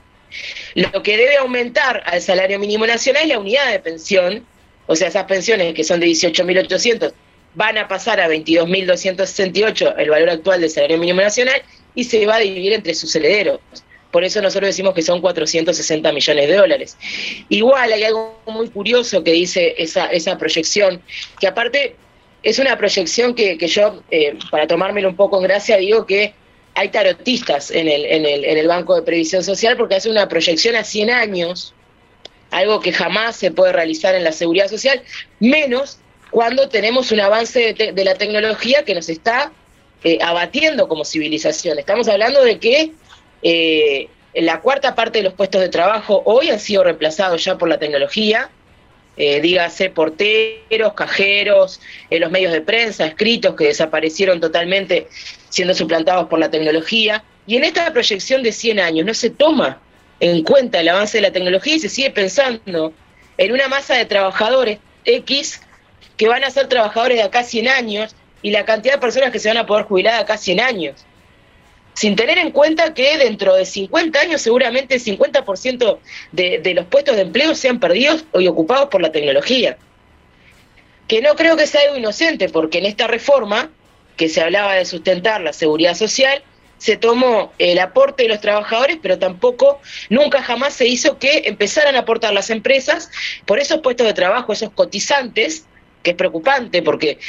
Lo que debe aumentar al salario mínimo nacional es la unidad de pensión, o sea, esas pensiones que son de dieciocho mil ochocientos van a pasar a veintidós mil doscientos sesenta y ocho, el valor actual del salario mínimo nacional, y se va a dividir entre sus herederos. Por eso nosotros decimos que son cuatrocientos sesenta millones de dólares. Igual hay algo muy curioso que dice esa, esa proyección, que aparte es una proyección que, que yo, eh, para tomármelo un poco en gracia, digo que hay tarotistas en el, en, el, en el Banco de Previsión Social, porque hace una proyección a cien años, algo que jamás se puede realizar en la seguridad social, menos cuando tenemos un avance de, te, de la tecnología que nos está eh, abatiendo como civilización. Estamos hablando de que eh, la cuarta parte de los puestos de trabajo hoy han sido reemplazados ya por la tecnología, eh, dígase porteros, cajeros, eh, los medios de prensa, escritos que desaparecieron totalmente siendo suplantados por la tecnología. Y en esta proyección de cien años no se toma en cuenta el avance de la tecnología y se sigue pensando en una masa de trabajadores X que van a ser trabajadores de acá a cien años y la cantidad de personas que se van a poder jubilar de acá a cien años. Sin tener en cuenta que dentro de cincuenta años seguramente el cincuenta por ciento de, de los puestos de empleo sean perdidos y ocupados por la tecnología. Que no creo que sea algo inocente, porque en esta reforma, que se hablaba de sustentar la seguridad social, se tomó el aporte de los trabajadores, pero tampoco, nunca jamás se hizo que empezaran a aportar las empresas por esos puestos de trabajo, esos cotizantes, que es preocupante porque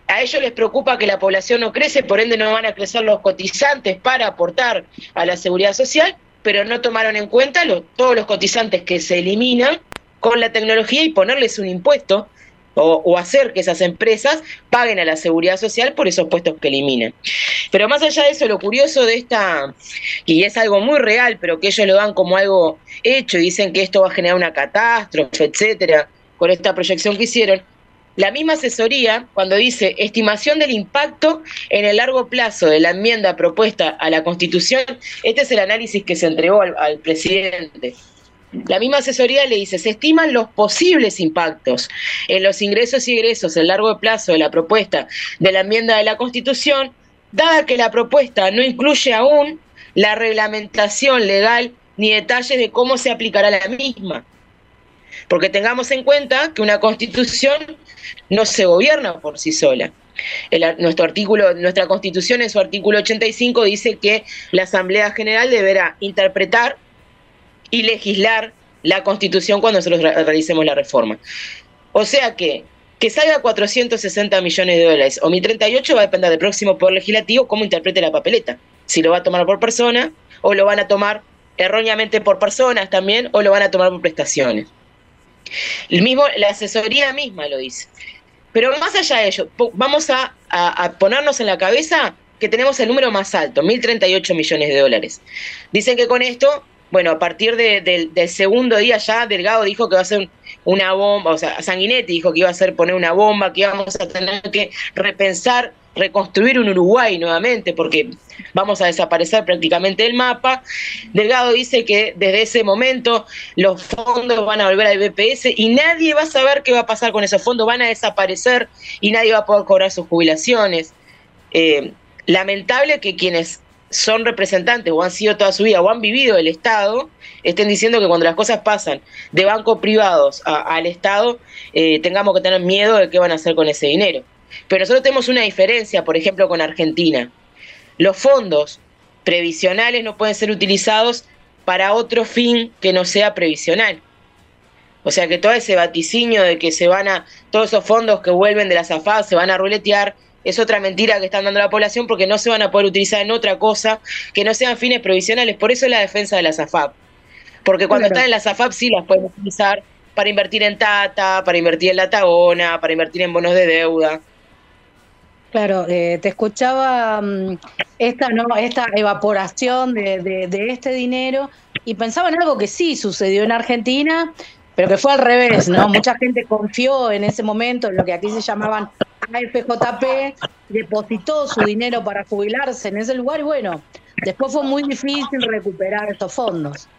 A ellos les preocupa que la población no crece, por ende no van a crecer los cotizantes para aportar a la seguridad social, pero no tomaron en cuenta lo, todos los cotizantes que se eliminan con la tecnología y ponerles un impuesto o, o hacer que esas empresas paguen a la seguridad social por esos puestos que eliminan. Pero más allá de eso, lo curioso de esta, y es algo muy real, pero que ellos lo dan como algo hecho y dicen que esto va a generar una catástrofe, etcétera, con esta proyección que hicieron, la misma asesoría, cuando dice estimación del impacto en el largo plazo de la enmienda propuesta a la Constitución, este es el análisis que se entregó al, al presidente. La misma asesoría le dice, se estiman los posibles impactos en los ingresos y egresos en el largo plazo de la propuesta de la enmienda de la Constitución, dada que la propuesta no incluye aún la reglamentación legal ni detalles de cómo se aplicará la misma. Porque tengamos en cuenta que una Constitución no se gobierna por sí sola. El, nuestro artículo, nuestra Constitución en su artículo ochenta y cinco dice que la Asamblea General deberá interpretar y legislar la Constitución cuando nosotros re- realicemos la reforma. O sea que, que salga cuatrocientos sesenta millones de dólares o mil treinta y ocho va a depender del próximo Poder Legislativo cómo interprete la papeleta. Si lo va a tomar por persona, o lo van a tomar erróneamente por personas también, o lo van a tomar por prestaciones. El mismo, la asesoría misma lo dice. Pero más allá de ello, po- vamos a, a, a ponernos en la cabeza que tenemos el número más alto, mil treinta y ocho millones de dólares. Dicen que con esto, bueno, a partir de, de, del segundo día ya, Delgado dijo que va a ser una bomba, o sea, Sanguinetti dijo que iba a hacer poner una bomba, que íbamos a tener que repensar, reconstruir un Uruguay nuevamente, porque vamos a desaparecer prácticamente del mapa. Delgado dice que desde ese momento los fondos van a volver al B P S y nadie va a saber qué va a pasar con esos fondos, van a desaparecer y nadie va a poder cobrar sus jubilaciones. Eh, lamentable que quienes son representantes o han sido toda su vida o han vivido el Estado estén diciendo que cuando las cosas pasan de bancos privados a, al Estado eh, tengamos que tener miedo de qué van a hacer con ese dinero. Pero nosotros tenemos una diferencia, por ejemplo, con Argentina. Los fondos previsionales no pueden ser utilizados para otro fin que no sea previsional. O sea que todo ese vaticinio de que se van a, todos esos fondos que vuelven de la AFAP se van a ruletear, es otra mentira que están dando a la población porque no se van a poder utilizar en otra cosa que no sean fines previsionales. Por eso es la defensa de las AFAP. Porque cuando claro. están en las AFAP sí las pueden utilizar para invertir en Tata, para invertir en la Tagona, para invertir en bonos de deuda. Claro, eh, te escuchaba um, esta no esta evaporación de, de, de este dinero y pensaba en algo que sí sucedió en Argentina, pero que fue al revés, ¿no? Mucha gente confió en ese momento en lo que aquí se llamaban A F J P, depositó su dinero para jubilarse en ese lugar y bueno, después fue muy difícil recuperar estos fondos.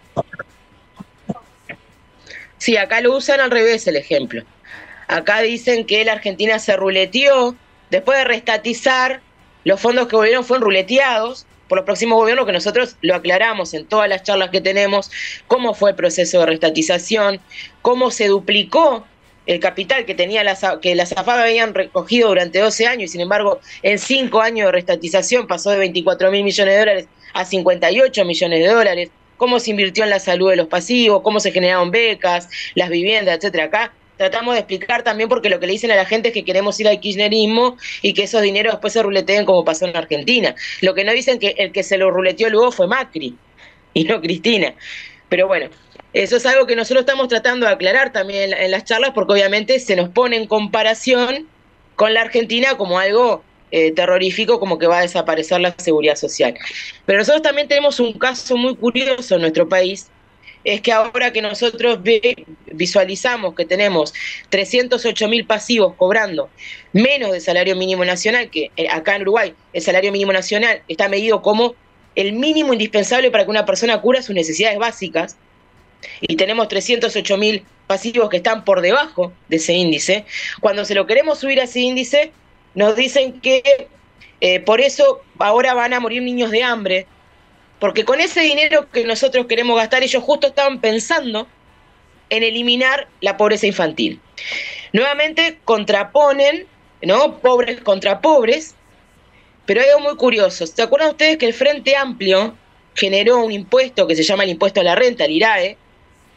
Sí, acá lo usan al revés el ejemplo. Acá dicen que la Argentina se ruleteó. Después de reestatizar, los fondos que volvieron fueron ruleteados por los próximos gobiernos, que nosotros lo aclaramos en todas las charlas que tenemos, cómo fue el proceso de reestatización, cómo se duplicó el capital que tenía las, que las AFAP habían recogido durante doce años, y sin embargo, en cinco años de reestatización pasó de veinticuatro mil millones de dólares a cincuenta y ocho millones de dólares, cómo se invirtió en la salud de los pasivos, cómo se generaron becas, las viviendas, etcétera. Acá tratamos de explicar también porque lo que le dicen a la gente es que queremos ir al kirchnerismo y que esos dineros después se ruleteen como pasó en Argentina. Lo que no dicen que el que se lo ruleteó luego fue Macri y no Cristina. Pero bueno, eso es algo que nosotros estamos tratando de aclarar también en, la, en las charlas porque obviamente se nos pone en comparación con la Argentina como algo eh, terrorífico, como que va a desaparecer la seguridad social. Pero nosotros también tenemos un caso muy curioso en nuestro país, es que ahora que nosotros ve, visualizamos que tenemos trescientos ocho mil pasivos cobrando menos del salario mínimo nacional, que acá en Uruguay el salario mínimo nacional está medido como el mínimo indispensable para que una persona cubra sus necesidades básicas, y tenemos trescientos ocho mil pasivos que están por debajo de ese índice. Cuando se lo queremos subir a ese índice, nos dicen que eh, por eso ahora van a morir niños de hambre, porque con ese dinero que nosotros queremos gastar, ellos justo estaban pensando en eliminar la pobreza infantil. Nuevamente contraponen, ¿no? Pobres contra pobres, pero hay algo muy curioso. ¿Se acuerdan ustedes que el Frente Amplio generó un impuesto que se llama el impuesto a la renta, el I R A E,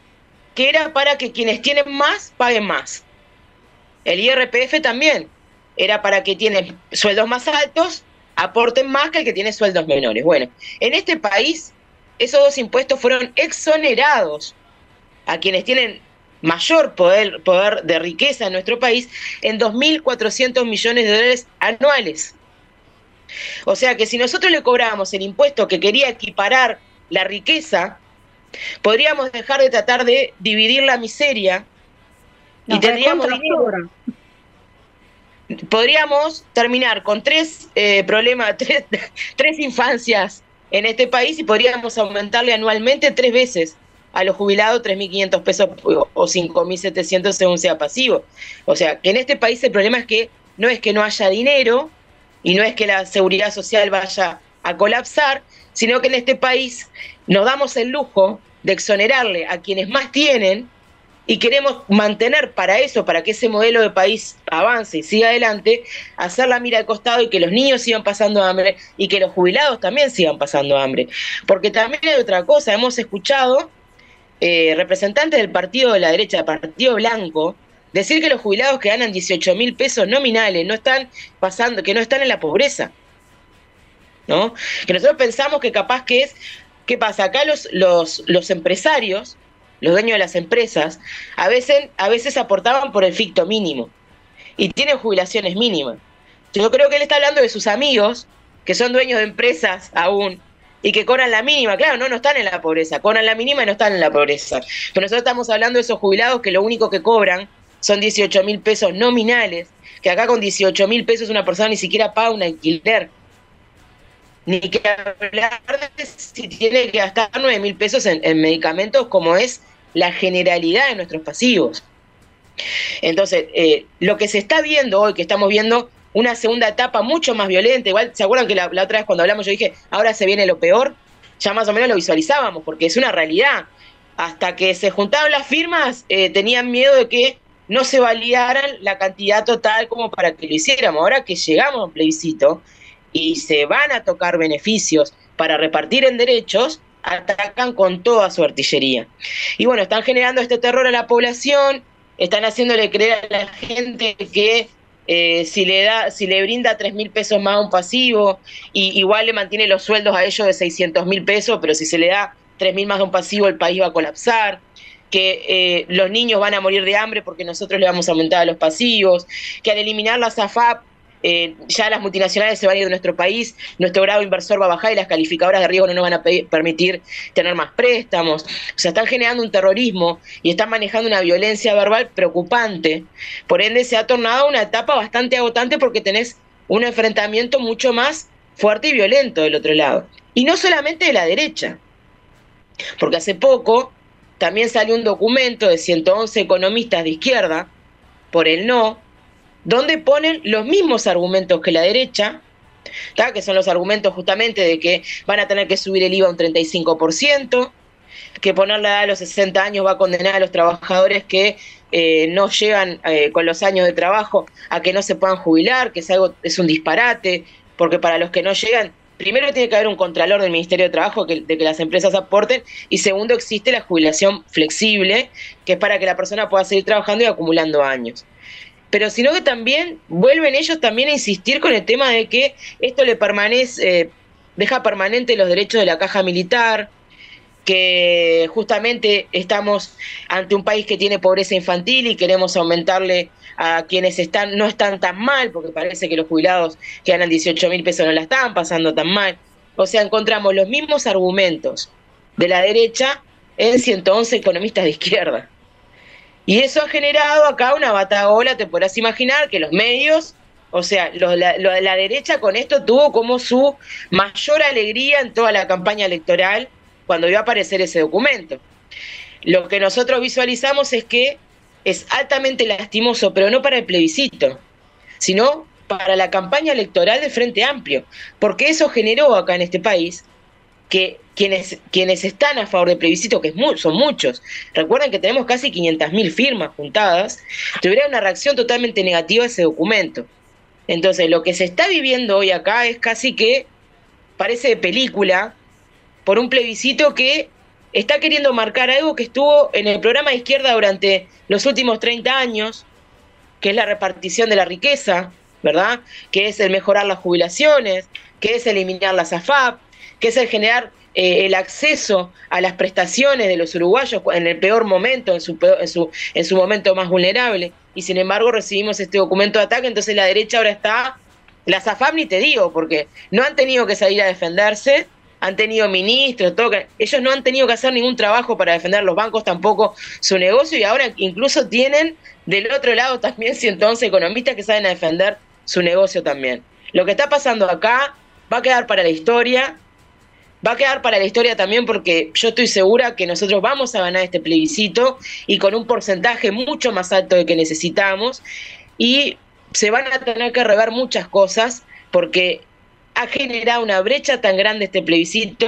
que era para que quienes tienen más paguen más? El I R P F también. era para que tienen sueldos más altos, aporten más que el que tiene sueldos menores. Bueno, en este país esos dos impuestos fueron exonerados a quienes tienen mayor poder, poder de riqueza en nuestro país en dos mil cuatrocientos millones de dólares anuales. O sea que si nosotros le cobrábamos el impuesto que quería equiparar la riqueza, podríamos dejar de tratar de dividir la miseria y Nos tendríamos recontra dinero. Podríamos terminar con tres eh, problemas, tres, tres infancias en este país y podríamos aumentarle anualmente tres veces a los jubilados tres mil quinientos pesos o cinco mil setecientos según sea pasivo. O sea, que en este país el problema es que no es que no haya dinero y no es que la seguridad social vaya a colapsar, sino que en este país nos damos el lujo de exonerarle a quienes más tienen y queremos mantener para eso, para que ese modelo de país avance y siga adelante, hacer la mira al costado y que los niños sigan pasando hambre y que los jubilados también sigan pasando hambre. Porque también hay otra cosa, hemos escuchado eh, representantes del partido de la derecha, del Partido Blanco, decir que los jubilados que ganan dieciocho mil pesos nominales no están pasando, que no están en la pobreza, ¿no? Que nosotros pensamos que capaz que es, ¿qué pasa? Acá los, los, los empresarios, los dueños de las empresas, a veces, a veces aportaban por el ficto mínimo y tienen jubilaciones mínimas. Yo creo que él está hablando de sus amigos, que son dueños de empresas aún, y que cobran la mínima. Claro, no, no están en la pobreza, cobran la mínima y no están en la pobreza. Pero nosotros estamos hablando de esos jubilados que lo único que cobran son dieciocho mil pesos nominales, que acá con dieciocho mil pesos una persona ni siquiera paga un alquiler. Ni que hablar de si tiene que gastar nueve mil pesos en, en medicamentos, como es la generalidad de nuestros pasivos. Entonces, eh, lo que se está viendo hoy, que estamos viendo una segunda etapa mucho más violenta, igual, ¿se acuerdan que la, la otra vez cuando hablamos yo dije, ahora se viene lo peor? Ya más o menos lo visualizábamos, porque es una realidad. Hasta que se juntaron las firmas, eh, tenían miedo de que no se validaran la cantidad total como para que lo hiciéramos. Ahora que llegamos a un plebiscito y se van a tocar beneficios para repartir en derechos, atacan con toda su artillería. Y bueno, están generando este terror a la población, están haciéndole creer a la gente que eh, si le da, si le brinda tres mil pesos más a un pasivo, y igual le mantiene los sueldos a ellos de seiscientos mil pesos, pero si se le da tres mil más a un pasivo, el país va a colapsar, que eh, los niños van a morir de hambre porque nosotros le vamos a aumentar a los pasivos, que al eliminar la SAFAP, Eh, ya las multinacionales se van a ir de nuestro país, nuestro grado inversor va a bajar y las calificadoras de riesgo no nos van a pedir, permitir tener más préstamos. O sea, están generando un terrorismo y están manejando una violencia verbal preocupante. Por ende, se ha tornado una etapa bastante agotante porque tenés un enfrentamiento mucho más fuerte y violento del otro lado. Y no solamente de la derecha, porque hace poco también salió un documento de ciento once economistas de izquierda, por el no, donde ponen los mismos argumentos que la derecha, ¿tá? Que son los argumentos justamente de que van a tener que subir el I V A un treinta y cinco por ciento, que poner la edad a los sesenta años va a condenar a los trabajadores que eh, no llegan eh, con los años de trabajo a que no se puedan jubilar, que es algo, es un disparate, porque para los que no llegan, primero tiene que haber un contralor del Ministerio de Trabajo que, de que las empresas aporten, y segundo existe la jubilación flexible, que es para que la persona pueda seguir trabajando y acumulando años. Pero sino que también vuelven ellos también a insistir con el tema de que esto le permanece, eh, deja permanente los derechos de la caja militar, que justamente estamos ante un país que tiene pobreza infantil y queremos aumentarle a quienes están no están tan mal, porque parece que los jubilados que ganan dieciocho mil pesos no la están pasando tan mal. O sea, encontramos los mismos argumentos de la derecha en ciento once economistas de izquierda. Y eso ha generado acá una batagola, te podrás imaginar que los medios, o sea, lo, la, lo, la derecha con esto tuvo como su mayor alegría en toda la campaña electoral cuando iba a aparecer ese documento. Lo que nosotros visualizamos es que es altamente lastimoso, pero no para el plebiscito, sino para la campaña electoral de Frente Amplio, porque eso generó acá en este país que quienes, quienes están a favor del plebiscito, que es mu- son muchos, recuerden que tenemos casi quinientas mil firmas juntadas, tuvieron una reacción totalmente negativa a ese documento. Entonces, lo que se está viviendo hoy acá es casi que parece de película, por un plebiscito que está queriendo marcar algo que estuvo en el programa de izquierda durante los últimos treinta años, que es la repartición de la riqueza, ¿verdad? Que es el mejorar las jubilaciones, que es eliminar las A F A P, que es el generar eh, el acceso a las prestaciones de los uruguayos en el peor momento, en su, peor, en su, en su momento más vulnerable. Y sin embargo recibimos este documento de ataque, entonces la derecha ahora está, las A F A P ni te digo, porque no han tenido que salir a defenderse, han tenido ministros, todo, que, ellos no han tenido que hacer ningún trabajo para defender los bancos tampoco su negocio, y ahora incluso tienen del otro lado también ciento once economistas que saben a defender su negocio también. Lo que está pasando acá va a quedar para la historia, va a quedar para la historia también porque yo estoy segura que nosotros vamos a ganar este plebiscito y con un porcentaje mucho más alto del que necesitamos, y se van a tener que rever muchas cosas porque ha generado una brecha tan grande este plebiscito.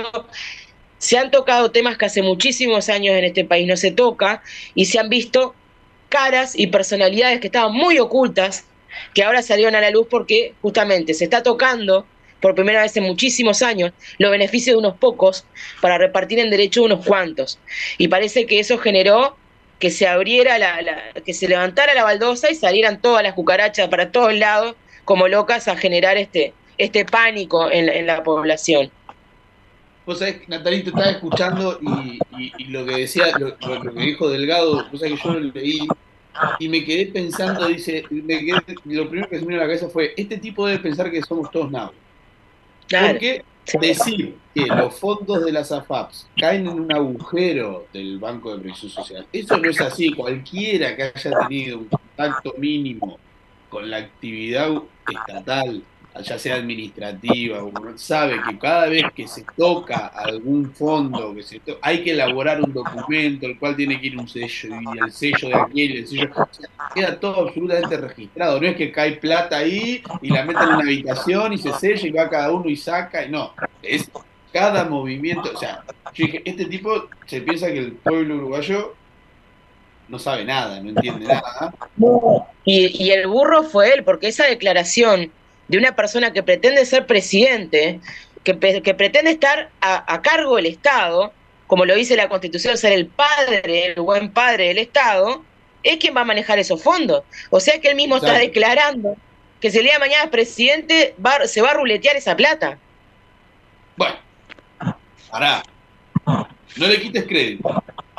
Se han tocado temas que hace muchísimos años en este país no se toca, y se han visto caras y personalidades que estaban muy ocultas, que ahora salieron a la luz porque justamente se está tocando por primera vez en muchísimos años los beneficios de unos pocos para repartir en derecho de unos cuantos. Y parece que eso generó que se abriera, la, la, que se levantara la baldosa y salieran todas las cucarachas para todos lados como locas a generar este... este pánico en, en la población. Vos sabés que Natalí te estaba escuchando y, y, y lo que decía, lo, lo, lo que dijo Delgado, vos sabés que yo lo leí y me quedé pensando, dice, me quedé, lo primero que se me vino a la cabeza fue, este tipo debe pensar que somos todos nabos. Claro. Porque sí. Decir que los fondos de las A F A Ps caen en un agujero del Banco de Previsión Social, eso no es así. Cualquiera que haya tenido un contacto mínimo con la actividad estatal, ya sea administrativa, uno sabe que cada vez que se toca algún fondo, que se to- hay que elaborar un documento, el cual tiene que ir un sello, y el sello de aquel, el sello, o sea, queda todo absolutamente registrado. No es que cae plata ahí y la meten en una habitación y se sella y va cada uno y saca, y no, es cada movimiento. O sea, yo dije, este tipo se piensa que el pueblo uruguayo no sabe nada, no entiende nada. Y, y el burro fue él, porque esa declaración de una persona que pretende ser presidente, que, que pretende estar a, a cargo del Estado, como lo dice la Constitución, ser el padre, el buen padre del Estado, es quien va a manejar esos fondos. O sea que él mismo Exacto. está declarando que si el día de mañana es presidente, va, se va a ruletear esa plata. Bueno, pará, no le quites crédito.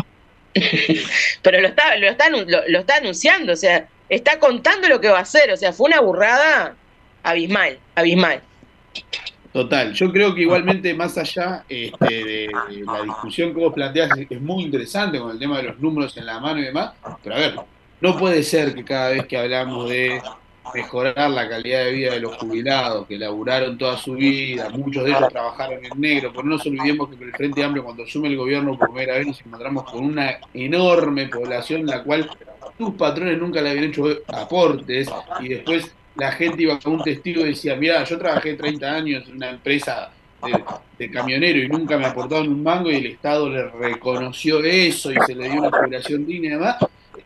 Pero lo está, lo, está, lo, lo está anunciando, o sea, está contando lo que va a hacer, o sea, fue una burrada abismal, abismal. Total, yo creo que igualmente más allá este, de la discusión que vos planteás es muy interesante con el tema de los números en la mano y demás, pero a ver, no puede ser que cada vez que hablamos de mejorar la calidad de vida de los jubilados, que laburaron toda su vida, muchos de ellos trabajaron en negro, pero no nos olvidemos que con el Frente Amplio cuando asume el gobierno por primera vez nos encontramos con una enorme población en la cual sus patrones nunca le habían hecho aportes y después la gente iba con un testigo y decía, mirá, yo trabajé treinta años en una empresa de, de camionero y nunca me aportaron un mango y el Estado le reconoció eso y se le dio una jubilación digna y demás.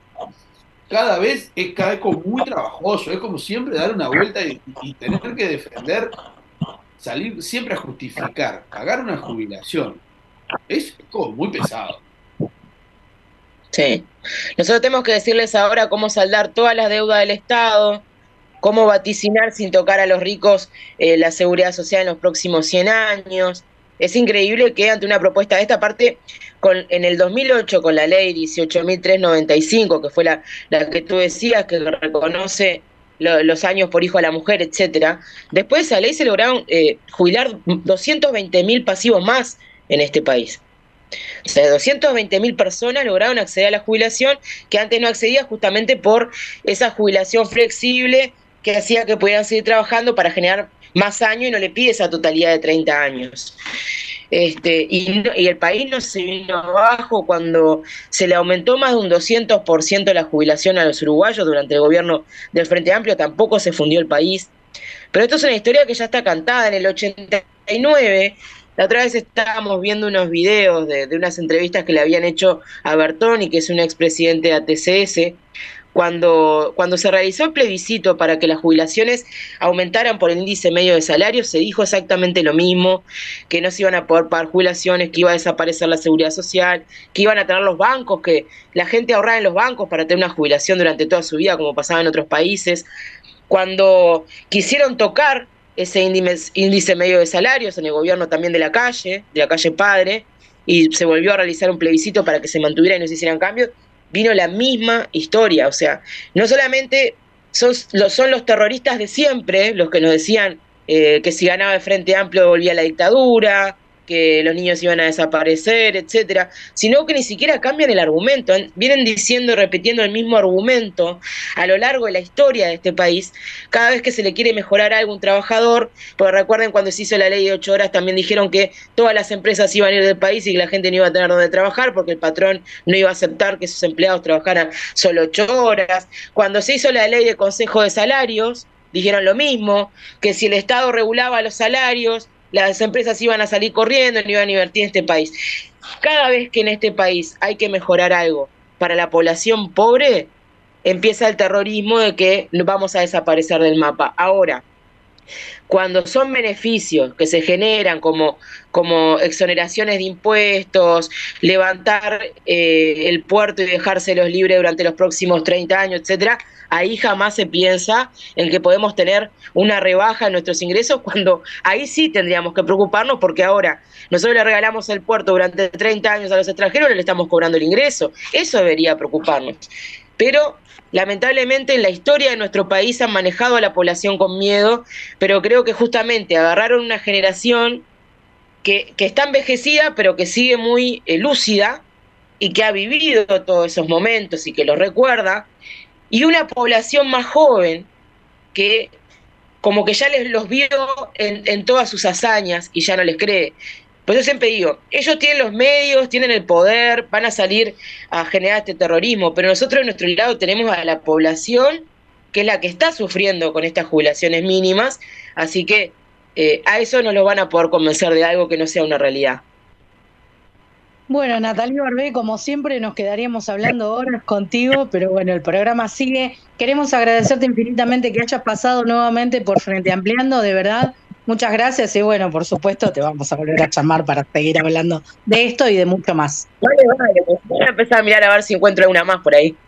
Cada vez es cada vez como muy trabajoso, es como siempre dar una vuelta y, y tener que defender, salir siempre a justificar, pagar una jubilación. Es como muy pesado. Sí. Nosotros tenemos que decirles ahora cómo saldar todas las deudas del Estado, cómo vaticinar sin tocar a los ricos eh, la seguridad social en los próximos cien años. Es increíble que ante una propuesta de esta parte, con, en el dos mil ocho con la ley dieciocho mil trescientos noventa y cinco, que fue la, la que tú decías, que reconoce lo, los años por hijo a la mujer, etcétera, después de esa ley se lograron eh, jubilar doscientos veinte mil pasivos más en este país. O sea, doscientas veinte mil personas lograron acceder a la jubilación que antes no accedía justamente por esa jubilación flexible que hacía que pudieran seguir trabajando para generar más años y no le pide esa totalidad de treinta años. Este, y, y el país no se vino abajo cuando se le aumentó más de un doscientos por ciento la jubilación a los uruguayos durante el gobierno del Frente Amplio, tampoco se fundió el país. Pero esto es una historia que ya está cantada. En el ochenta y nueve, la otra vez estábamos viendo unos videos de, de unas entrevistas que le habían hecho a Bertoni, que es un expresidente de A T C S, Cuando, cuando se realizó el plebiscito para que las jubilaciones aumentaran por el índice medio de salario, se dijo exactamente lo mismo, que no se iban a poder pagar jubilaciones, que iba a desaparecer la seguridad social, que iban a tener los bancos, que la gente ahorrara en los bancos para tener una jubilación durante toda su vida, como pasaba en otros países. cuando quisieron tocar ese índice, índice medio de salarios en el gobierno también de la calle, de la calle Padre, y se volvió a realizar un plebiscito para que se mantuviera y no se hicieran cambios, vino la misma historia. O sea, no solamente son, son los terroristas de siempre los que nos decían eh, que si ganaba el Frente Amplio volvía la dictadura, que los niños iban a desaparecer, etcétera, sino que ni siquiera cambian el argumento, vienen diciendo y repitiendo el mismo argumento a lo largo de la historia de este país, cada vez que se le quiere mejorar algo a un trabajador, porque recuerden cuando se hizo la ley de ocho horas también dijeron que todas las empresas iban a ir del país y que la gente no iba a tener donde trabajar porque el patrón no iba a aceptar que sus empleados trabajaran solo ocho horas, cuando se hizo la ley de consejo de salarios, dijeron lo mismo, que si el Estado regulaba los salarios, las empresas iban a salir corriendo y no iban a invertir en este país. Cada vez que en este país hay que mejorar algo para la población pobre, empieza el terrorismo de que vamos a desaparecer del mapa. Ahora, cuando son beneficios que se generan como, como exoneraciones de impuestos, levantar eh, el puerto y dejárselos libres durante los próximos treinta años, etcétera, ahí jamás se piensa en que podemos tener una rebaja en nuestros ingresos, cuando ahí sí tendríamos que preocuparnos, porque ahora nosotros le regalamos el puerto durante treinta años a los extranjeros y le estamos cobrando el ingreso. Eso debería preocuparnos. Pero lamentablemente en la historia de nuestro país han manejado a la población con miedo, pero creo que justamente agarraron una generación que, que está envejecida, pero que sigue muy eh, lúcida y que ha vivido todos esos momentos y que los recuerda, y una población más joven que como que ya les los vio en, en todas sus hazañas y ya no les cree. Por eso siempre digo, ellos tienen los medios, tienen el poder, van a salir a generar este terrorismo, pero nosotros de nuestro lado tenemos a la población que es la que está sufriendo con estas jubilaciones mínimas, así que eh, a eso no los van a poder convencer de algo que no sea una realidad. Bueno, Natalia Barbé, como siempre nos quedaríamos hablando horas contigo, pero bueno, el programa sigue. Queremos agradecerte infinitamente que hayas pasado nuevamente por Frente Ampliando, de verdad. Muchas gracias y bueno, por supuesto te vamos a volver a llamar para seguir hablando de esto y de mucho más. Vale, vale, pues voy a empezar a mirar a ver si encuentro una más por ahí.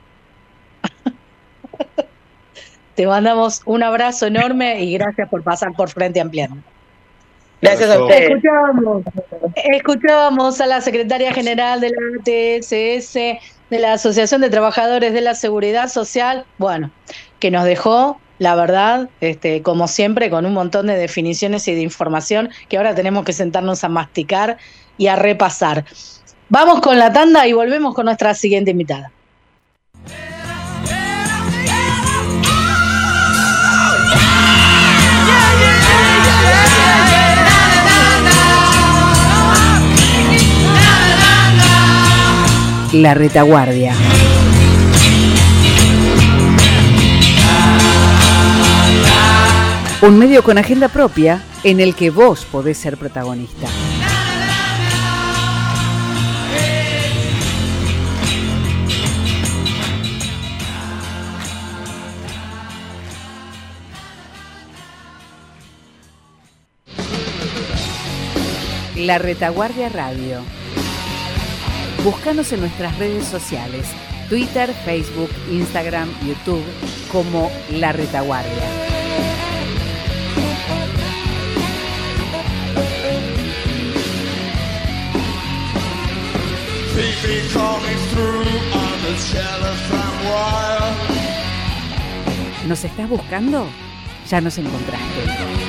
Te mandamos un abrazo enorme y gracias por pasar por Frente Ampliando. Gracias a ustedes. Escuchábamos, escuchábamos a la secretaria general de la A T S S, de la Asociación de Trabajadores de la Seguridad Social, bueno, que nos dejó, la verdad, este, como siempre, con un montón de definiciones y de información que ahora tenemos que sentarnos a masticar y a repasar. Vamos con la tanda y volvemos con nuestra siguiente invitada. La Retaguardia. Un medio con agenda propia en el que vos podés ser protagonista. La Retaguardia Radio. Búscanos en nuestras redes sociales, Twitter, Facebook, Instagram, YouTube, como La Retaguardia. ¿Nos estás buscando? Ya nos encontraste.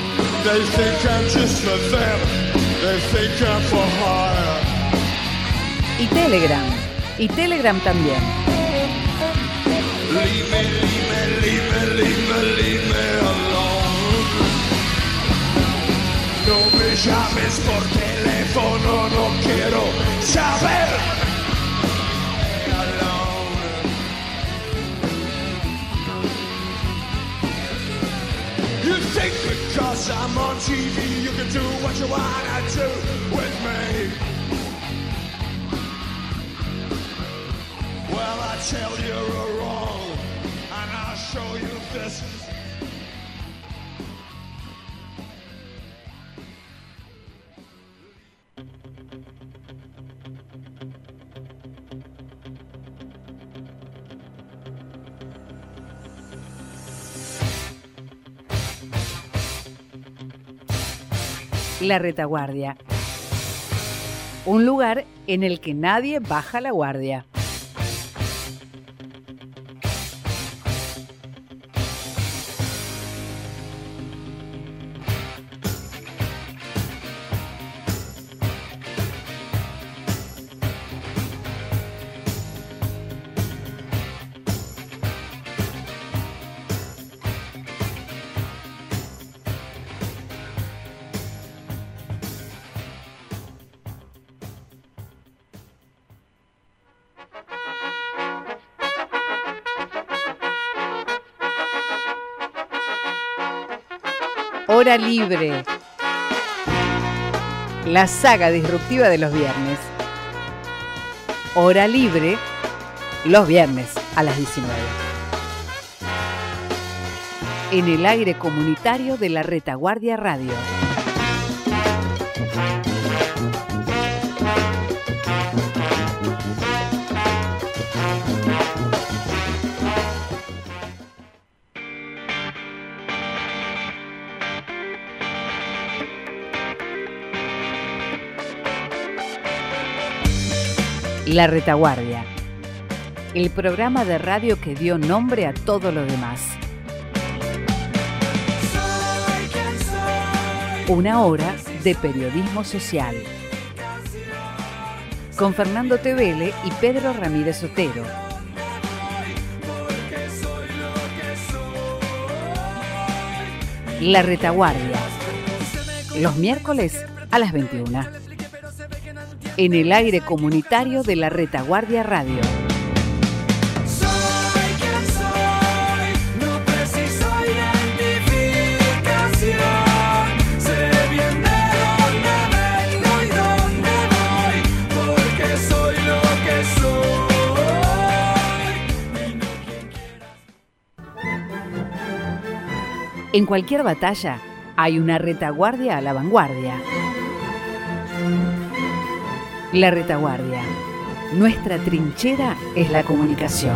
Y Telegram, y Telegram también. Leave me, leave me, leave me, leave me, leave me alone. No me llames por teléfono, no quiero saber. You think because I'm on T V you can do what you wanna do with me. Well, I tell you you're wrong, and I'll show you this. La Retaguardia. Un lugar en el que nadie baja la guardia. Hora Libre. La saga disruptiva de los viernes. Hora Libre, los viernes a las diecinueve. En el aire comunitario de la Retaguardia Radio. La Retaguardia, el programa de radio que dio nombre a todo lo demás. Una hora de periodismo social. Con Fernando Tevele y Pedro Ramírez Otero. La Retaguardia, los miércoles a las veintiuna. En el aire comunitario de la Retaguardia Radio. Soy quien soy, no preciso identificación. Sé bien de dónde vengo y dónde voy, porque soy lo que soy. Y no quien quiera. En cualquier batalla hay una retaguardia a la vanguardia. La Retaguardia. Nuestra trinchera es la comunicación.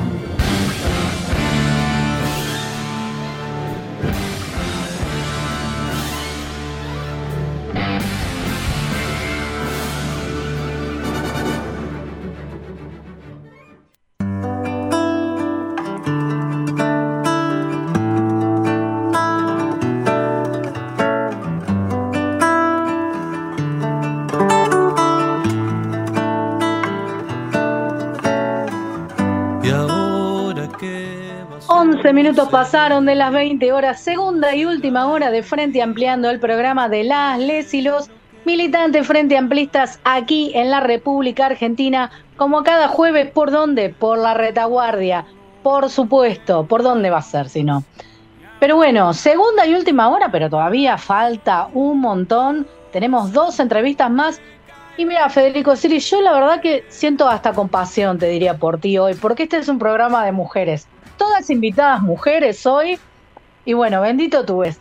once minutos pasaron de las veinte horas, segunda y última hora de Frente Ampliando, el programa de las, les y los militantes frente amplistas aquí en la República Argentina, como cada jueves. ¿Por dónde? Por la Retaguardia, por supuesto. ¿Por dónde va a ser si no? Pero bueno, segunda y última hora, pero todavía falta un montón. Tenemos dos entrevistas más. Y mira, Federico Siri, yo la verdad que siento hasta compasión, te diría, por ti hoy, porque este es un programa de mujeres. Todas invitadas mujeres hoy, y bueno, bendito tú ves.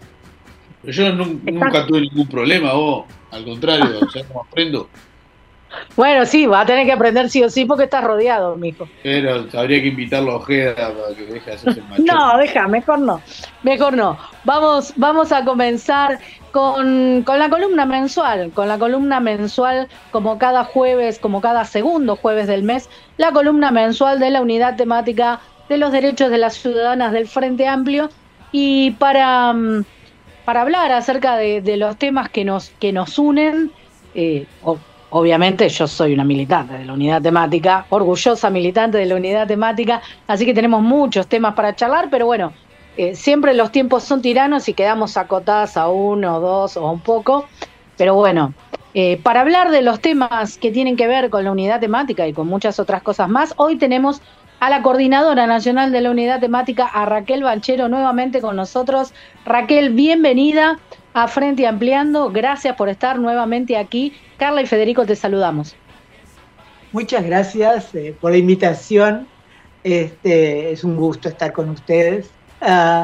Yo nu- nunca tuve ningún problema, vos, al contrario, o sea, como aprendo. Bueno, sí, va a tener que aprender sí o sí porque estás rodeado, mijo. Pero habría que invitarlo a Ojeda para que deje de hacerse el macho. No, deja, mejor no, mejor no. Vamos, vamos a comenzar con, con la columna mensual, con la columna mensual como cada jueves, como cada segundo jueves del mes, la columna mensual de la unidad temática de los derechos de las ciudadanas del Frente Amplio, y para, para hablar acerca de, de los temas que nos, que nos unen, eh, o, obviamente yo soy una militante de la unidad temática, orgullosa militante de la unidad temática, así que tenemos muchos temas para charlar, pero bueno, eh, siempre los tiempos son tiranos y quedamos acotadas a uno, dos o un poco, pero bueno, eh, para hablar de los temas que tienen que ver con la unidad temática y con muchas otras cosas más, hoy tenemos a la coordinadora nacional de la unidad temática, a Raquel Banchero, nuevamente con nosotros. Raquel, bienvenida a Frente Ampliando, gracias por estar nuevamente aquí. Carla y Federico, te saludamos. Muchas gracias eh, por la invitación, este, es un gusto estar con ustedes. Uh,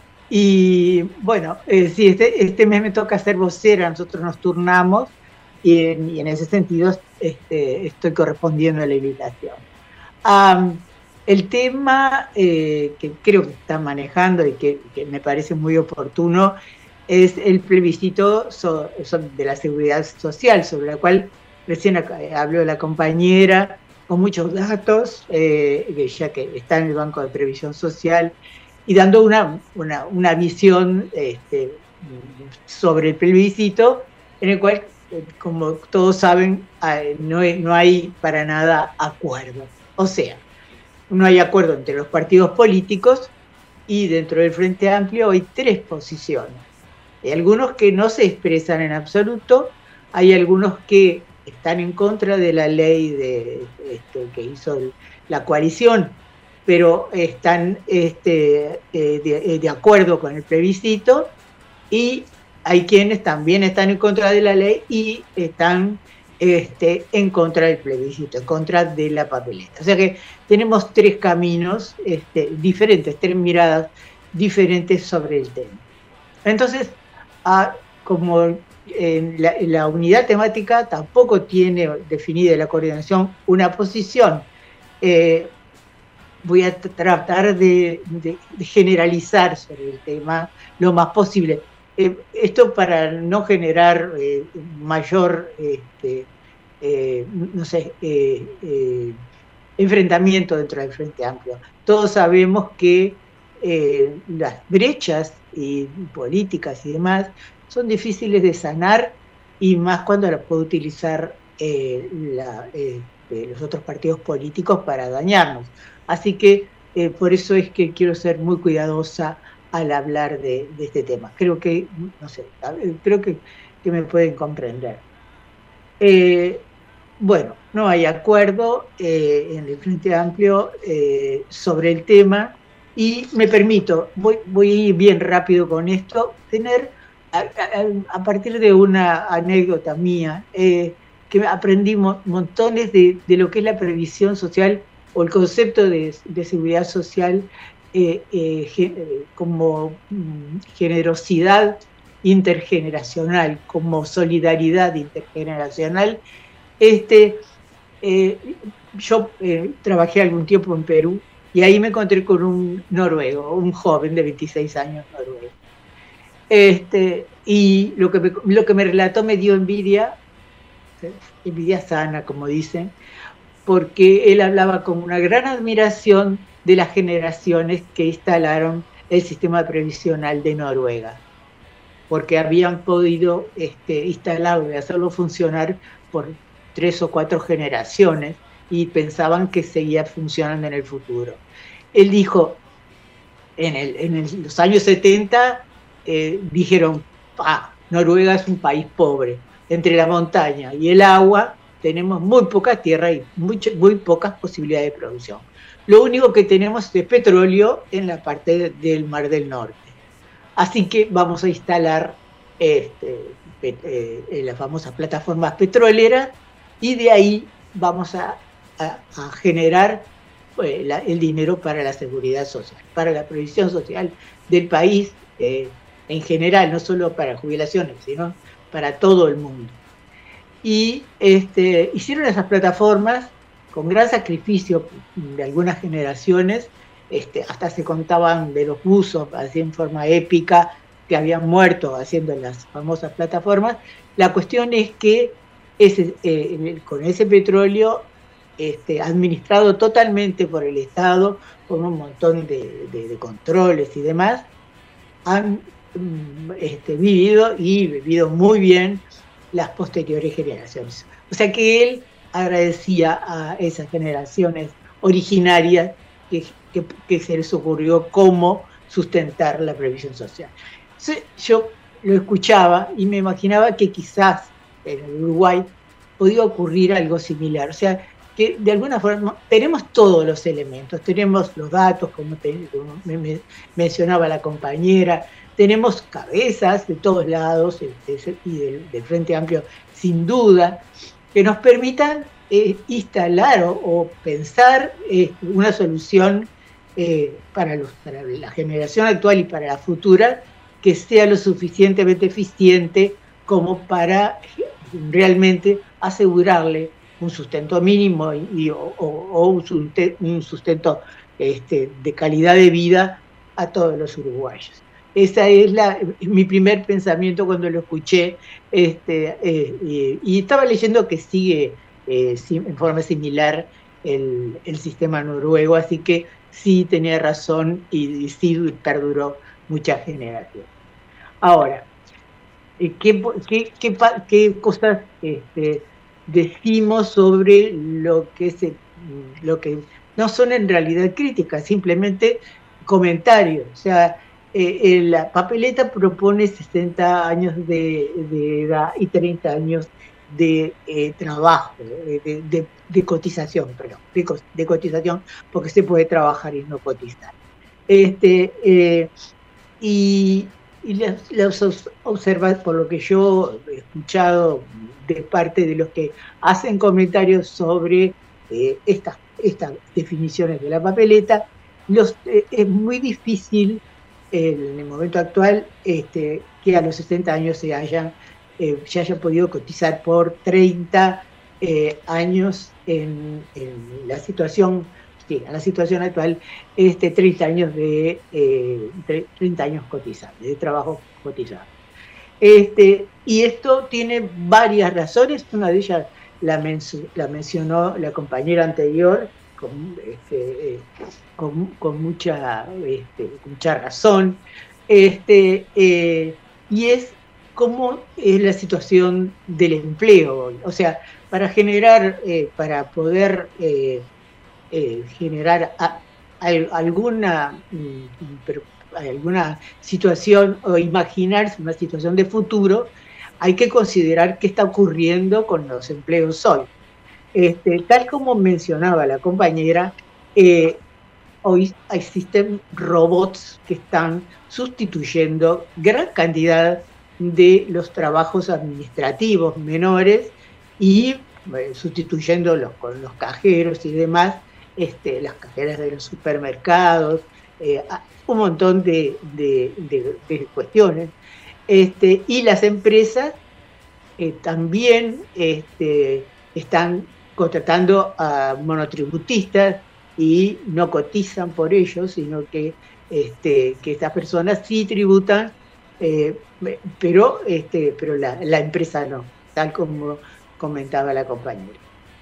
y bueno, eh, sí, este, este mes me toca ser vocera, nosotros nos turnamos y en, y en ese sentido este, estoy correspondiendo a la invitación. Um, El tema eh, que creo que están manejando y que, que me parece muy oportuno es el plebiscito so, so, de la seguridad social, sobre la cual recién habló la compañera, con muchos datos, eh, ya que está en el Banco de Previsión Social, y dando una, una, una visión este, sobre el plebiscito, en el cual, como todos saben, no hay, no hay para nada acuerdo. O sea, no hay acuerdo entre los partidos políticos, y dentro del Frente Amplio hay tres posiciones. Hay algunos que no se expresan en absoluto, hay algunos que están en contra de la ley de, este, que hizo el, la coalición, pero están este, eh, de, de acuerdo con el plebiscito, y hay quienes también están en contra de la ley y están este, en contra del plebiscito, en contra de la papeleta. O sea que tenemos tres caminos este, diferentes, tres miradas diferentes sobre el tema. Entonces, a, como en la, en la unidad temática tampoco tiene definida la coordinación una posición, eh, voy a tratar de, de, de generalizar sobre el tema lo más posible. Eh, esto para no generar eh, mayor, este, eh, no sé, eh, eh, enfrentamiento dentro del Frente Amplio. Todos sabemos que eh, las brechas y políticas y demás son difíciles de sanar, y más cuando las puede utilizar eh, la, eh, los otros partidos políticos para dañarnos. Así que eh, por eso es que quiero ser muy cuidadosa al hablar de, de este tema. Creo que, no sé, creo que, que me pueden comprender. Eh, bueno, no hay acuerdo eh, en el Frente Amplio eh, sobre el tema, y me permito, voy, voy a ir bien rápido con esto, tener, a, a, a partir de una anécdota mía, eh, que aprendí mo montones de, de lo que es la previsión social o el concepto de, de seguridad social eh, eh, ge, como mm, generosidad intergeneracional, como solidaridad intergeneracional. Este, eh, yo eh, trabajé algún tiempo en Perú, y ahí me encontré con un noruego, un joven de veintiséis años noruego. Este, y lo que, me, lo que me relató me dio envidia, envidia sana, como dicen, porque él hablaba con una gran admiración de las generaciones que instalaron el sistema previsional de Noruega, porque habían podido este, instalarlo y hacerlo funcionar por tres o cuatro generaciones, y pensaban que seguía funcionando en el futuro. Él dijo, en, el, en el, los años setenta, eh, dijeron, ah, Noruega es un país pobre, entre la montaña y el agua tenemos muy poca tierra y muy, muy pocas posibilidades de producción. Lo único que tenemos es petróleo en la parte del Mar del Norte. Así que vamos a instalar este, eh, las famosas plataformas petroleras, y de ahí vamos a A, a generar pues, la, el dinero para la seguridad social, para la previsión social del país eh, en general, no solo para jubilaciones, sino para todo el mundo. Y este, hicieron esas plataformas con gran sacrificio de algunas generaciones, este, hasta se contaban de los buzos, así en forma épica, que habían muerto haciendo las famosas plataformas. La cuestión es que ese, eh, con ese petróleo Este, administrado totalmente por el Estado, con un montón de, de, de controles y demás, han este, vivido y vivido muy bien las posteriores generaciones. O sea que él agradecía a esas generaciones originarias que, que, que se les ocurrió cómo sustentar la previsión social. Entonces, yo lo escuchaba y me imaginaba que quizás en el Uruguay podía ocurrir algo similar. O sea, que de alguna forma tenemos todos los elementos, tenemos los datos, como, te, como me, me mencionaba la compañera, tenemos cabezas de todos lados y del, del Frente Amplio, sin duda, que nos permitan eh, instalar o, o pensar eh, una solución eh, para, los, para la generación actual y para la futura, que sea lo suficientemente eficiente como para realmente asegurarle un sustento mínimo y, y, o, o un sustento este, de calidad de vida a todos los uruguayos. esa es la, mi primer pensamiento cuando lo escuché, este, eh, y, y estaba leyendo que sigue eh, en forma similar el, el sistema noruego, así que sí tenía razón y, y sí perduró muchas generaciones. Ahora, ¿qué, qué, qué, qué cosas este, decimos sobre lo que, se, lo que no son en realidad críticas, simplemente comentarios? O sea, eh, la papeleta propone sesenta años de, de edad y treinta años de eh, trabajo, de, de, de cotización, perdón, de, de cotización, porque se puede trabajar y no cotizar. Este, eh, y y los observa, por lo que yo he escuchado de parte de los que hacen comentarios sobre eh, estas, estas definiciones de la papeleta, los, eh, es muy difícil eh, en el momento actual este, que a los sesenta años se hayan, eh, se haya podido cotizar por treinta eh, años en, en la situación. Sí, a la situación actual, este, treinta años de eh, treinta años cotizados, de trabajo cotizado. Este, y esto tiene varias razones, una de ellas la, men la mencionó la compañera anterior con, este, eh, con, con, mucha, este, mucha razón, este, eh, y es cómo es la situación del empleo hoy. O sea, para generar, eh, para poder... Eh, Eh, generar a, a, alguna, pero, alguna situación o imaginarse una situación de futuro, hay que considerar qué está ocurriendo con los empleos hoy. Este, tal como mencionaba la compañera, eh, hoy existen robots que están sustituyendo gran cantidad de los trabajos administrativos menores y eh, sustituyéndolos con los cajeros y demás. Este, las cajeras de los supermercados, eh, un montón de, de, de, de cuestiones. Este, y las empresas eh, también este, están contratando a monotributistas y no cotizan por ellos, sino que, este, que estas personas sí tributan, eh, pero, este, pero la, la empresa no, tal como comentaba la compañera.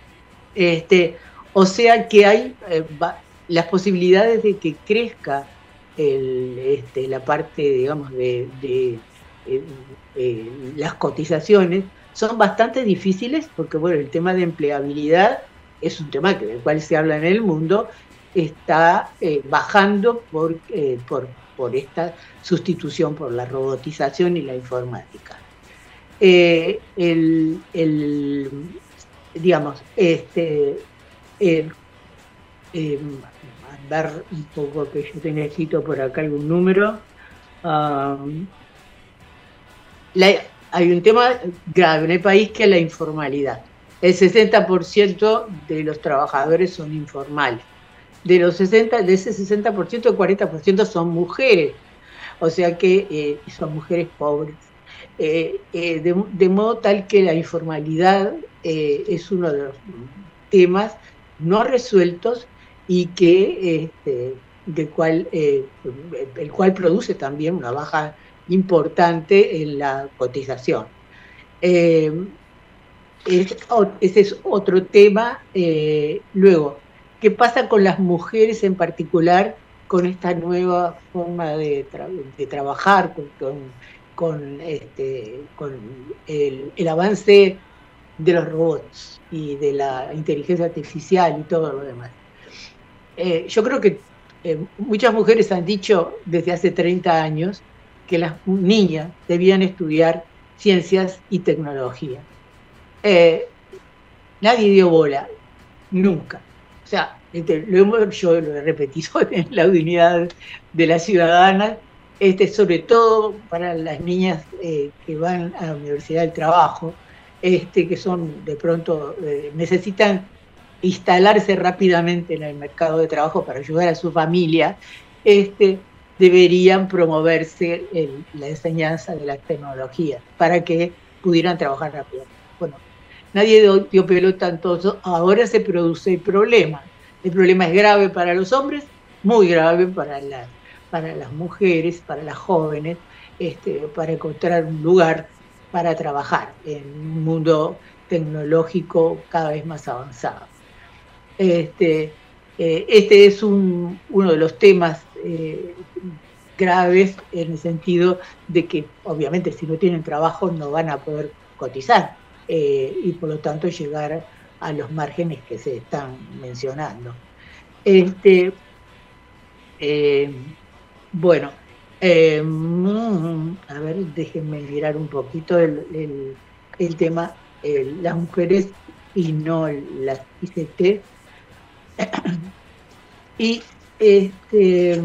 Este, O sea que hay eh, va, las posibilidades de que crezca el, este, la parte, digamos, de, de eh, eh, las cotizaciones son bastante difíciles porque, bueno, el tema de empleabilidad es un tema que, del cual se habla en el mundo, está eh, bajando por, eh, por, por esta sustitución por la robotización y la informática. Eh, el, el, digamos, este... Eh, eh, dar un poco que yo tenía escrito por acá algún número. Um, la, hay un tema grave en el país que es la informalidad. El sesenta por ciento de los trabajadores son informales. De los sesenta, de ese sesenta por ciento, el cuarenta por ciento son mujeres. O sea que eh, son mujeres pobres. Eh, eh, de, de modo tal que la informalidad eh, es uno de los temas no resueltos y que este, del cual, eh, el cual produce también una baja importante en la cotización. Eh, es, ese es otro tema. Eh, luego, ¿qué pasa con las mujeres en particular con esta nueva forma de, tra de trabajar, con, con, con, este, con el, el avance de los robots y de la inteligencia artificial y todo lo demás? Eh, yo creo que eh, muchas mujeres han dicho desde hace treinta años que las niñas debían estudiar ciencias y tecnología. Eh, nadie dio bola, nunca. O sea, este, lo hemos, yo lo he repetido en la unidad de las ciudadanas, este, sobre todo para las niñas eh, que van a la Universidad del Trabajo, Este, que son de pronto, eh, necesitan instalarse rápidamente en el mercado de trabajo para ayudar a su familia, este, deberían promoverse el, la enseñanza de las tecnologías para que pudieran trabajar rápido. Bueno, nadie dio, dio pelota, entonces ahora se produce el problema. El problema es grave para los hombres, muy grave para, la, para las mujeres, para las jóvenes, este, para encontrar un lugar para trabajar en un mundo tecnológico cada vez más avanzado. Este, eh, este es un, uno de los temas eh, graves en el sentido de que obviamente si no tienen trabajo no van a poder cotizar eh, y por lo tanto llegar a los márgenes que se están mencionando. Este, eh, bueno, eh, a ver, déjenme mirar un poquito el, el, el tema, el, las mujeres y no las I C T. Y este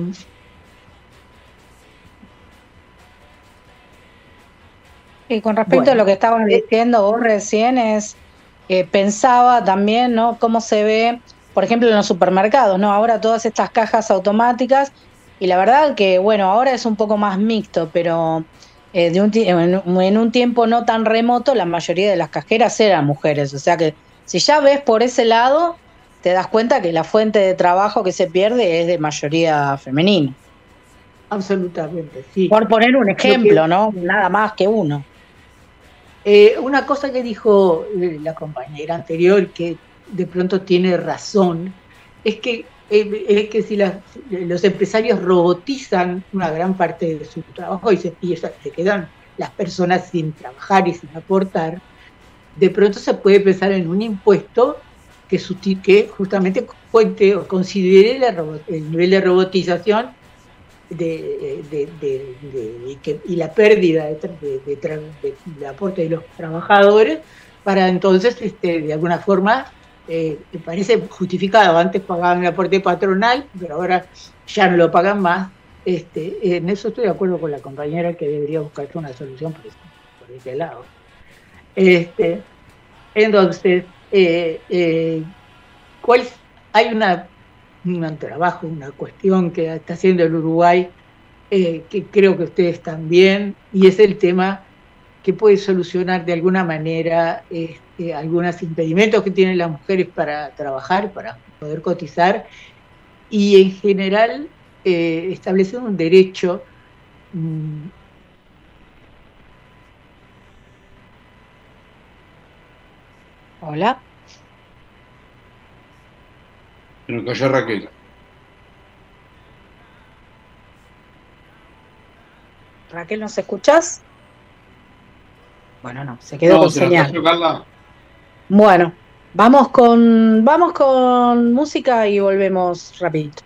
y con respecto bueno, a lo que estabas diciendo vos recién, es eh, pensaba también, ¿no? Cómo se ve, por ejemplo, en los supermercados, ¿no? Ahora todas estas cajas automáticas, y la verdad que, bueno, ahora es un poco más mixto, pero eh, de un en, en un tiempo no tan remoto, la mayoría de las cajeras eran mujeres. O sea que si ya ves por ese lado, te das cuenta que la fuente de trabajo que se pierde es de mayoría femenina. Absolutamente, sí. Por poner un ejemplo, que, ¿no? Nada más que uno. Eh, una cosa que dijo la compañera anterior, que de pronto tiene razón, es que, eh, es que si las, los empresarios robotizan una gran parte de su trabajo y se, y se quedan las personas sin trabajar y sin aportar, de pronto se puede pensar en un impuesto que, que justamente cuente o considere la robot, el nivel de robotización de, de, de, de, y, que, y la pérdida de, de, de, de, de aporte de los trabajadores para entonces, este, de alguna forma, eh, me parece justificado. Antes pagaban el aporte patronal, pero ahora ya no lo pagan más. Este, en eso estoy de acuerdo con la compañera que debería buscarse una solución por ese, por ese lado. Este, entonces, eh, eh, ¿cuál, hay una, un trabajo, una cuestión que está haciendo el Uruguay, eh, que creo que ustedes también, y es el tema que puede solucionar de alguna manera este, algunos impedimentos que tienen las mujeres para trabajar, para poder cotizar, y en general eh, establecer un derecho mmm, Hola. Se nos cayó Raquel. Raquel, ¿nos escuchás? Bueno, no, se quedó No, con se nos señal. cayó, Carla. Bueno, vamos con, vamos con música y volvemos rapidito.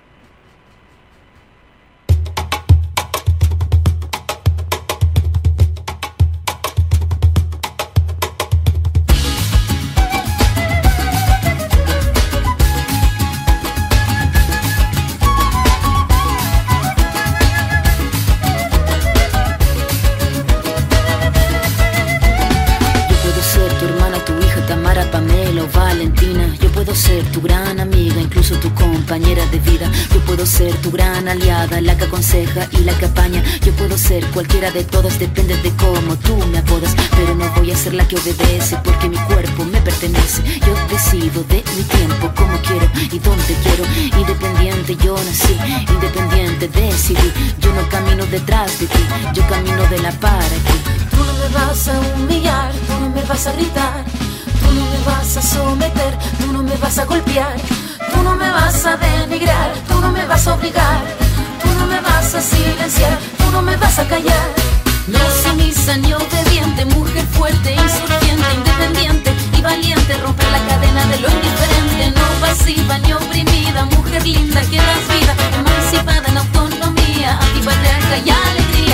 De vida, yo puedo ser tu gran aliada, la que aconseja y la que apaña. Yo puedo ser cualquiera de todas, depende de cómo tú me apodas. Pero no voy a ser la que obedece, porque mi cuerpo me pertenece. Yo decido de mi tiempo, como quiero y donde quiero. Independiente yo nací, independiente decidí. Yo no camino detrás de ti, yo camino de la para ti. Tú no me vas a humillar, tú no me vas a gritar, tú no me vas a someter, tú no me vas a golpear. Tú no me vas a denigrar, tú no me vas a obligar, tú no me vas a silenciar, tú no me vas a callar. No sumisa ni obediente, mujer fuerte, insurgente, independiente y valiente, romper la cadena de lo indiferente. No pasiva ni oprimida, mujer linda que das vida, emancipada en autonomía, antipatriarca y alegría.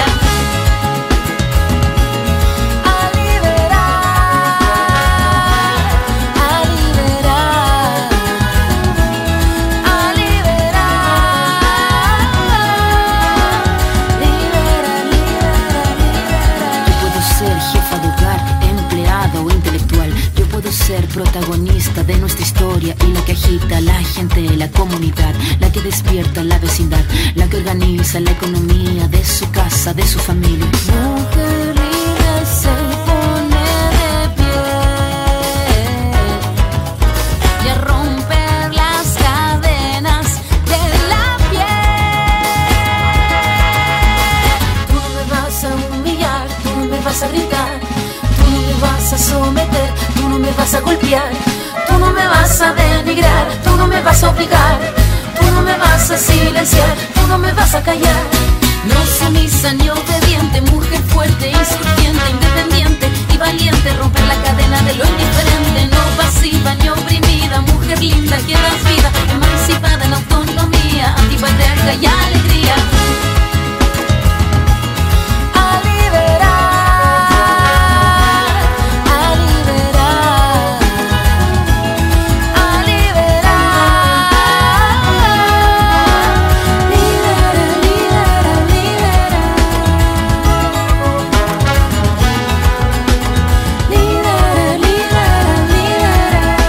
Ser protagonista de nuestra historia y la que agita a la gente, la comunidad, la que despierta la vecindad, la que organiza la economía de su casa, de su familia. Mujer libre se pone de pie y a romper las cadenas de la piel. a golpear, tú no me vas a denigrar, tú no me vas a obligar, tú no me vas a silenciar, tú no me vas a callar. No sumisa ni obediente, mujer fuerte, insurgente, independiente y valiente, romper la cadena de lo indiferente, no pasiva ni oprimida, mujer linda que das vida, emancipada en autonomía, antipatriarca y alegría. A liberar, a liberar, a liberar. Libera, libera, libera. Libera, libera, libera.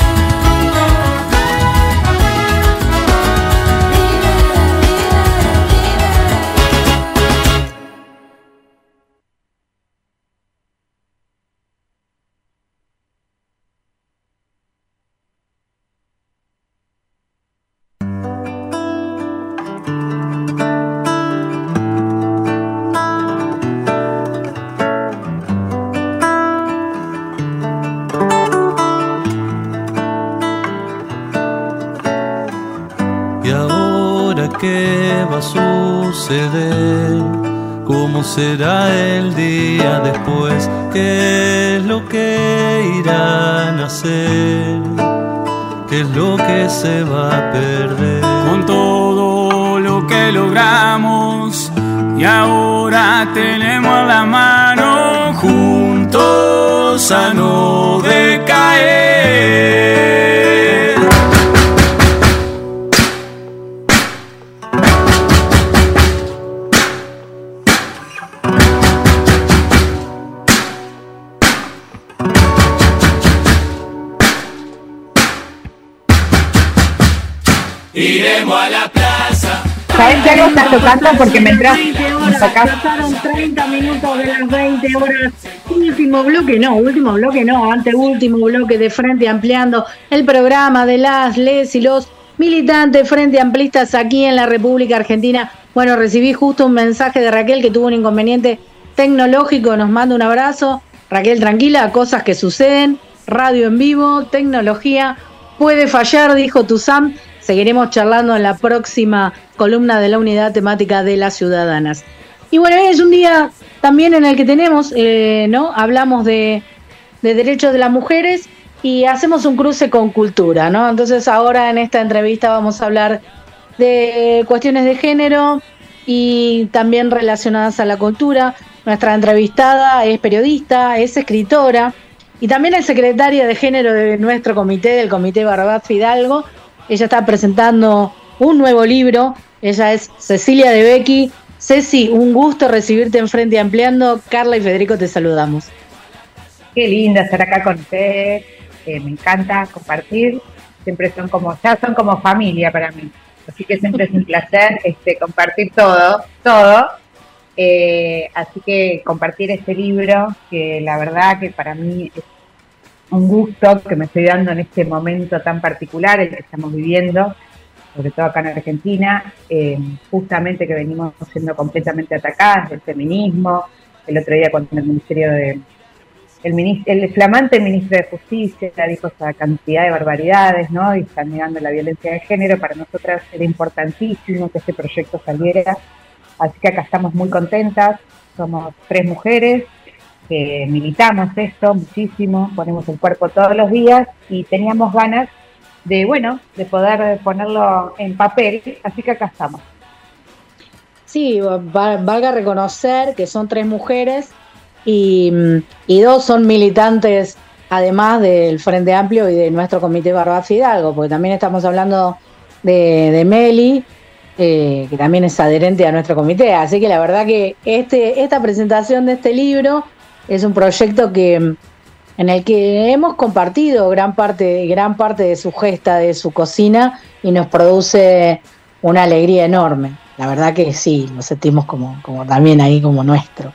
¿Y ahora qué va a suceder? ¿Cómo será el día después? ¿Qué es lo que irán a hacer? ¿Qué es lo que se va a perder? Con todo lo que logramos y ahora tenemos la mano juntos a no decaer. Iremos a la plaza. ¿Saben qué algo estás tocando? Porque me entras, veinte me horas, sacás. pasaron treinta minutos de las veinte horas. Último bloque, no, último bloque no, anteúltimo bloque de Frente Ampliando, el programa de las, les y los militantes Frente Amplistas aquí en la República Argentina. Bueno, recibí justo un mensaje de Raquel que tuvo un inconveniente tecnológico, nos manda un abrazo. Raquel, tranquila, cosas que suceden, radio en vivo, tecnología, puede fallar, dijo Tuzam. Seguiremos charlando en la próxima columna de la unidad temática de las ciudadanas. Y bueno, hoy es un día también en el que tenemos, eh, ¿no? Hablamos de, de derechos de las mujeres y hacemos un cruce con cultura, ¿no? Entonces ahora en esta entrevista vamos a hablar de cuestiones de género y también relacionadas a la cultura. Nuestra entrevistada es periodista, es escritora y también es secretaria de género de nuestro comité, del Comité Barbat Fidalgo. Ella está presentando un nuevo libro. Ella es Cecilia de Becchi. Ceci, un gusto recibirte en Frente Ampliando. Carla y Federico, te saludamos. Qué lindo estar acá con ustedes. Eh, me encanta compartir. Siempre son como, ya son como familia para mí. Así que siempre es un placer este, compartir todo, todo. Eh, así que compartir este libro, que la verdad que para mí es un gusto que me estoy dando en este momento tan particular, el que estamos viviendo, sobre todo acá en Argentina, eh, justamente que venimos siendo completamente atacadas del feminismo. El otro día cuando el Ministerio de el, ministro, el flamante ministro de Justicia dijo esa cantidad de barbaridades, ¿no? Y están negando la violencia de género. Para nosotras era importantísimo que este proyecto saliera, así que acá estamos muy contentas. Somos tres mujeres que militamos esto muchísimo, ponemos el cuerpo todos los días y teníamos ganas de, bueno, de poder ponerlo en papel, así que acá estamos. Sí, va, valga reconocer que son tres mujeres y, y dos son militantes, además del Frente Amplio y de nuestro Comité Barbat Fidalgo, porque también estamos hablando de, de Meli, eh, que también es adherente a nuestro comité, así que la verdad que este esta presentación de este libro es un proyecto que en el que hemos compartido gran parte, gran parte de su gesta, de su cocina, y nos produce una alegría enorme. La verdad que sí, lo sentimos como, como también ahí como nuestro.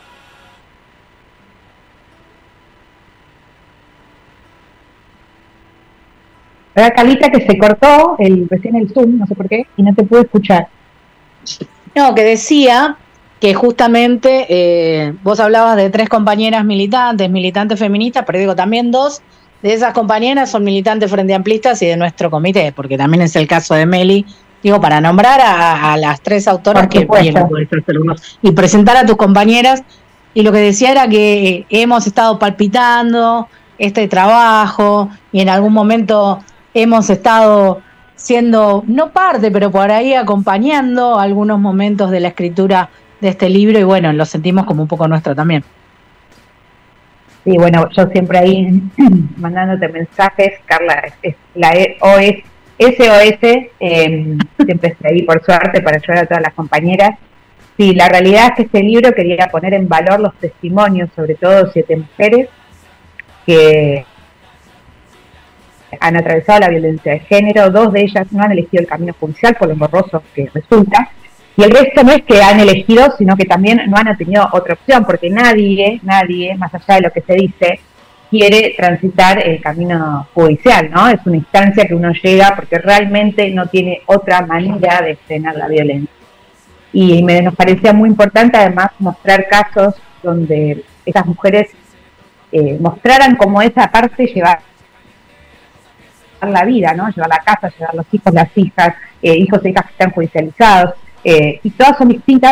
Ahora, Calita, que se cortó el, recién el Zoom, no sé por qué, y no te pude escuchar. No, que decía que justamente eh, vos hablabas de tres compañeras militantes, militantes feministas, pero digo también dos de esas compañeras son militantes frente amplistas y de nuestro comité, porque también es el caso de Meli. Digo, para nombrar a, a las tres autoras que vienen y presentar a tus compañeras. Y lo que decía era que hemos estado palpitando este trabajo y en algún momento hemos estado siendo, no parte, pero por ahí acompañando algunos momentos de la escritura de este libro y bueno, lo sentimos como un poco nuestro también. Sí, bueno, yo siempre ahí mandándote mensajes, Carla, es la O S, S O S, eh, siempre estoy ahí por suerte para ayudar a todas las compañeras. Sí, la realidad es que este libro quería poner en valor los testimonios, sobre todo siete mujeres que han atravesado la violencia de género. Dos de ellas no han elegido el camino judicial por lo engorroso que resulta, y el resto no es que han elegido, sino que también no han tenido otra opción, porque nadie, nadie, más allá de lo que se dice, quiere transitar el camino judicial, ¿no? Es una instancia que uno llega porque realmente no tiene otra manera de frenar la violencia. Y me, nos parecía muy importante además mostrar casos donde esas mujeres eh, mostraran cómo esa parte llevar la vida, ¿no? Llevar la casa, llevar los hijos, las hijas, eh, hijos e hijas que están judicializados, eh, y todas son distintas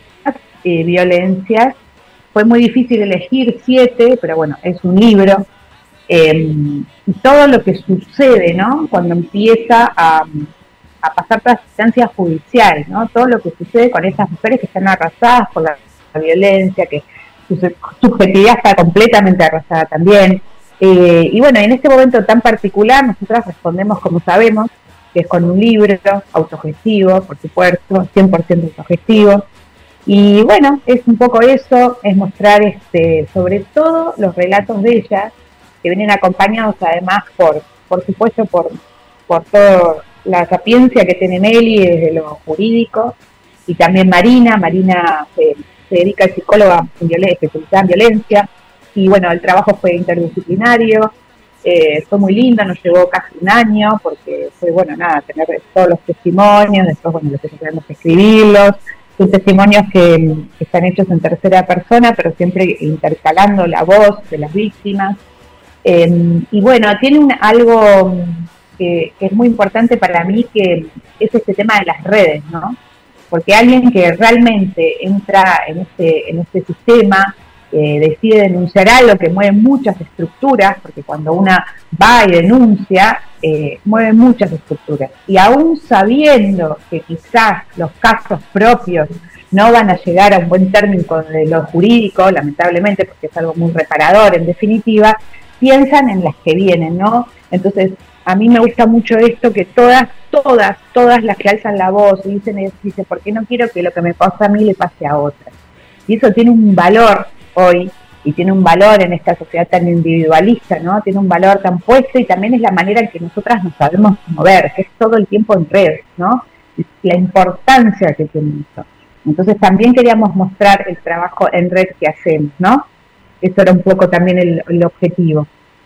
eh, violencias. Fue muy difícil elegir siete, pero bueno, es un libro, eh, y todo lo que sucede, ¿no? Cuando empieza a, a pasar todas las instancias judiciales, ¿no? Todo lo que sucede con esas mujeres que están arrasadas por la, la violencia, que su subjetividad está completamente arrasada también. Eh, y bueno, en este momento tan particular, nosotras respondemos como sabemos, que es con un libro autogestivo, por supuesto, cien por ciento autogestivo. Y bueno, es un poco eso, es mostrar este, sobre todo los relatos de ellas, que vienen acompañados además por, por supuesto, por, por toda la sapiencia que tiene Meli desde lo jurídico, y también Marina, Marina se, se dedica a psicóloga especializada en violencia, y bueno, el trabajo fue interdisciplinario, eh, fue muy lindo, nos llevó casi un año, porque fue, bueno, nada, tener todos los testimonios, después, bueno, los que tenemos que escribirlos. Son testimonios que, que están hechos en tercera persona, pero siempre intercalando la voz de las víctimas. Eh, y bueno, tiene un, algo que, que es muy importante para mí, que es este tema de las redes, ¿no? Porque alguien que realmente entra en este, en este sistema, eh, decide denunciar algo que mueve muchas estructuras, porque cuando una va y denuncia, eh, mueve muchas estructuras. Y aún sabiendo que quizás los casos propios no van a llegar a un buen término de lo jurídico, lamentablemente, porque es algo muy reparador en definitiva, piensan en las que vienen, ¿no? Entonces, a mí me gusta mucho esto, que todas, todas, todas las que alzan la voz y dicen, dicen, ¿por qué no quiero que lo que me pasa a mí le pase a otras? Y eso tiene un valor hoy, y tiene un valor en esta sociedad tan individualista, ¿no? Tiene un valor tan puesto, y también es la manera en que nosotras nos sabemos mover, que es todo el tiempo en red, ¿no? La importancia que tiene eso. Entonces también queríamos mostrar el trabajo en red que hacemos, ¿no? Eso era un poco también el, el objetivo.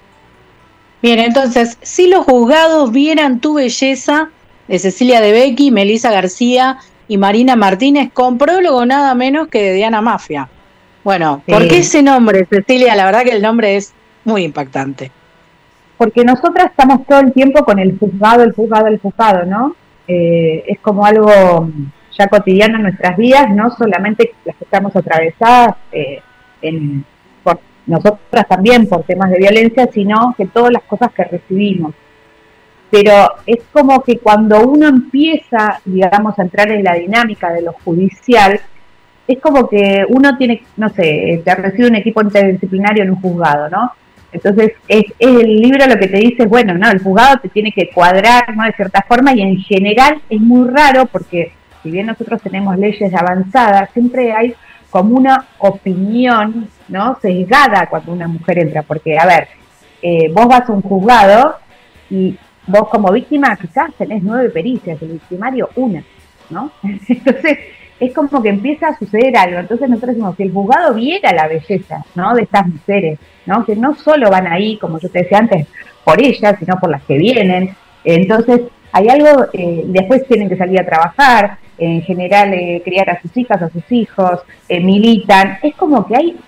Bien, entonces, si los juzgados vieran tu belleza, de Cecilia De Becchi, Melissa García y Marina Martínez, con prólogo nada menos que de Diana Mafia. Bueno, ¿por sí. qué ese nombre, Cecilia? La verdad que el nombre es muy impactante. Porque nosotras estamos todo el tiempo con el juzgado, el juzgado, el juzgado, ¿no? Eh, es como algo ya cotidiano en nuestras vidas, no solamente las que estamos atravesadas, eh, en, por nosotras también por temas de violencia, sino que todas las cosas que recibimos. Pero es como que cuando uno empieza, digamos, a entrar en la dinámica de lo judicial, es como que uno tiene, no sé, te recibe un equipo interdisciplinario en un juzgado, ¿no? Entonces, es, es el libro lo que te dice, bueno, no, el juzgado te tiene que cuadrar, ¿no?, de cierta forma, y en general es muy raro porque, si bien nosotros tenemos leyes avanzadas, siempre hay como una opinión, ¿no?, sesgada cuando una mujer entra, porque, a ver, eh, vos vas a un juzgado y vos como víctima quizás tenés nueve pericias, el victimario una, ¿no? Entonces, es como que empieza a suceder algo. Entonces nosotros decimos, si el juzgado viera la belleza, ¿no?, de estas mujeres, ¿no?, que no solo van ahí, como yo te decía antes, por ellas, sino por las que vienen. Entonces hay algo, eh, después tienen que salir a trabajar, en general eh, criar a sus hijas, a sus hijos, eh, militan. Es como que hay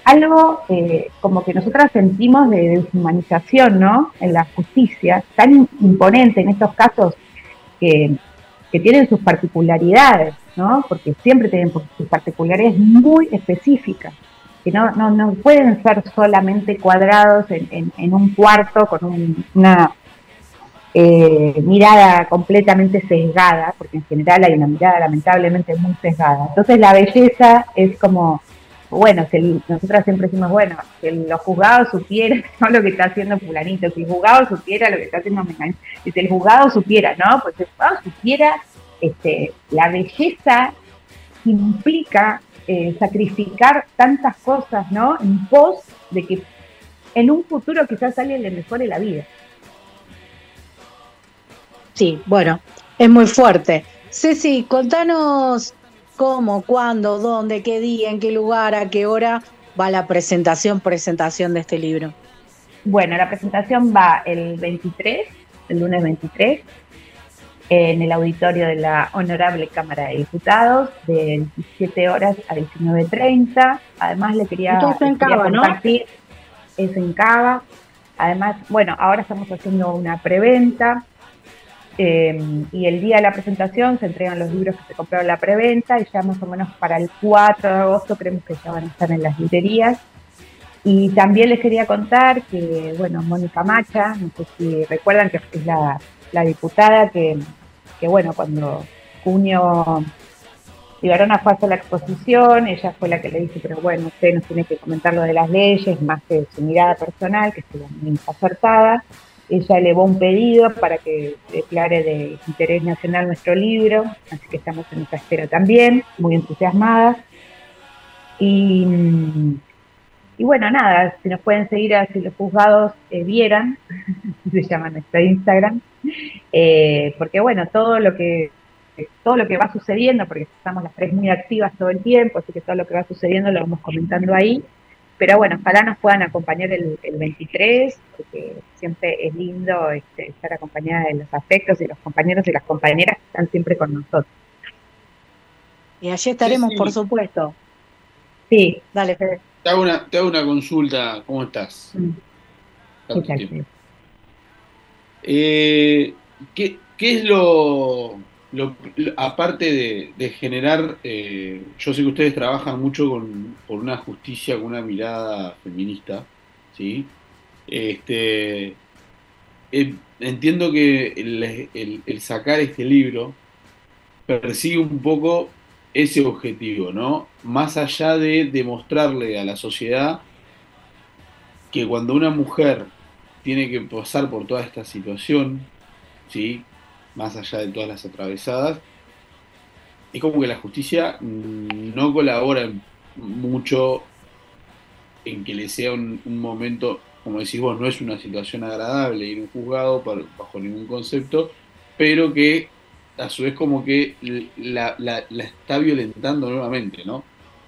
algo eh, como que nosotras sentimos de deshumanización, ¿no? En la justicia, tan imponente en estos casos que, que tienen sus particularidades, ¿no? Porque siempre tienen sus particularidades muy específicas, que no, no, no pueden ser solamente cuadrados en, en, en un cuarto con un, una eh, mirada completamente sesgada, porque en general hay una mirada lamentablemente muy sesgada. Entonces la belleza es como, bueno, si el, nosotras siempre decimos, bueno, si el, los juzgados supieran ¿no? lo que está haciendo fulanito, si el juzgado supiera lo que está haciendo menganito, y si el juzgado supiera, ¿no? Pues si el juzgado supiera este, la belleza que implica Eh, sacrificar tantas cosas, ¿no? En pos de que en un futuro quizás a alguien le mejore la vida. Sí, bueno, es muy fuerte. Ceci, contanos cómo, cuándo, dónde, qué día, en qué lugar, a qué hora va la presentación, presentación de este libro. Bueno, la presentación va el veintitrés, el lunes veintitrés, en el auditorio de la Honorable Cámara de Diputados, de diecisiete horas a diecinueve treinta. Además, le quería, Entonces, en les quería Cava, ¿no? compartir, es en Cava. Además, bueno, ahora estamos haciendo una preventa, eh, y el día de la presentación se entregan los libros que se compraron en la preventa, y ya más o menos para el cuatro de agosto creemos que ya van a estar en las librerías. Y también les quería contar que, bueno, Mónica Macha, no sé si recuerdan que es la, la diputada que, que, bueno, cuando junio Ibarona fue a hacer la exposición, ella fue la que le dice, pero bueno, usted nos tiene que comentar lo de las leyes, más que su mirada personal, que estuvo muy acertada. Ella elevó un pedido para que declare de interés nacional nuestro libro, así que estamos en esa espera también, muy entusiasmadas. Y... Y bueno, nada, si nos pueden seguir a Si los juzgados eh, vieran, se llama nuestro Instagram, eh, porque bueno, todo lo que todo lo que va sucediendo, porque estamos las tres muy activas todo el tiempo, así que todo lo que va sucediendo lo vamos comentando ahí, pero bueno, ojalá nos puedan acompañar el, el veintitrés, porque siempre es lindo este, estar acompañada de los afectos y los compañeros y las compañeras que están siempre con nosotros. Y allí estaremos, Sí, sí. por supuesto. Sí, Dale, Fede. Te hago una, te hago una consulta, ¿cómo estás? Mm. Tanto ¿Qué tal? tiempo. Eh, ¿qué, qué es lo, lo- lo- aparte de, de generar, eh, yo sé que ustedes trabajan mucho con, por una justicia, con una mirada feminista, ¿sí? Este, eh, entiendo que el, el- el sacar este libro persigue un poco ese objetivo, ¿no? Más allá de demostrarle a la sociedad que cuando una mujer tiene que pasar por toda esta situación, ¿sí? Más allá de todas las atravesadas, es como que la justicia mm, no colabora en- mucho en que le sea un, un momento, como decís vos, no es una situación agradable ir a un juzgado par- bajo ningún concepto, pero que a su vez como que l- la, la- la está violentando nuevamente, ¿no?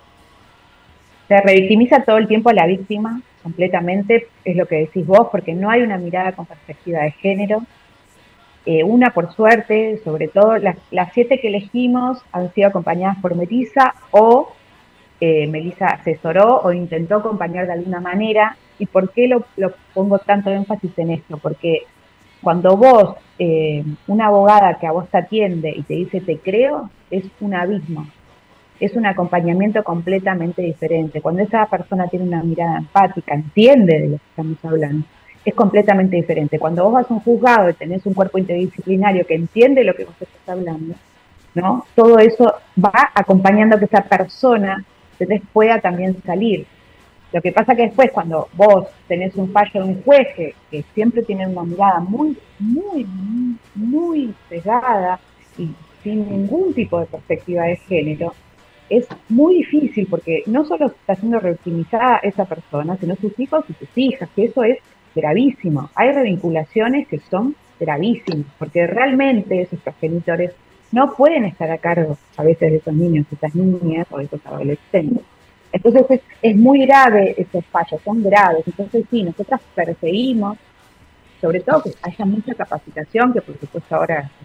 Se revictimiza todo el tiempo a la víctima, completamente, es lo que decís vos, porque no hay una mirada con perspectiva de género. Eh, una, por suerte, sobre todo, las, las siete que elegimos han sido acompañadas por Melissa, o eh, Melissa asesoró o intentó acompañar de alguna manera. ¿Y por qué lo, lo pongo tanto énfasis en esto? Porque cuando vos, eh, una abogada que a vos te atiende y te dice te creo, es un abismo. Es un acompañamiento completamente diferente. Cuando esa persona tiene una mirada empática, entiende de lo que estamos hablando, es completamente diferente. Cuando vos vas a un juzgado y tenés un cuerpo interdisciplinario que entiende lo que vos estás hablando, ¿no? Todo eso va acompañando a que esa persona entonces, pueda también salir. Lo que pasa que después, cuando vos tenés un fallo de un juez que, que siempre tiene una mirada muy, muy, muy, muy cegada y sin ningún tipo de perspectiva de género, es muy difícil porque no solo está siendo revictimizada esa persona, sino sus hijos y sus hijas, que eso es gravísimo. Hay revinculaciones que son gravísimas, porque realmente esos progenitores no pueden estar a cargo a veces de esos niños, de esas niñas o de esos adolescentes. Entonces es, es muy grave esos fallos, son graves. Entonces sí, nosotras perseguimos, sobre todo que haya mucha capacitación, que por supuesto ahora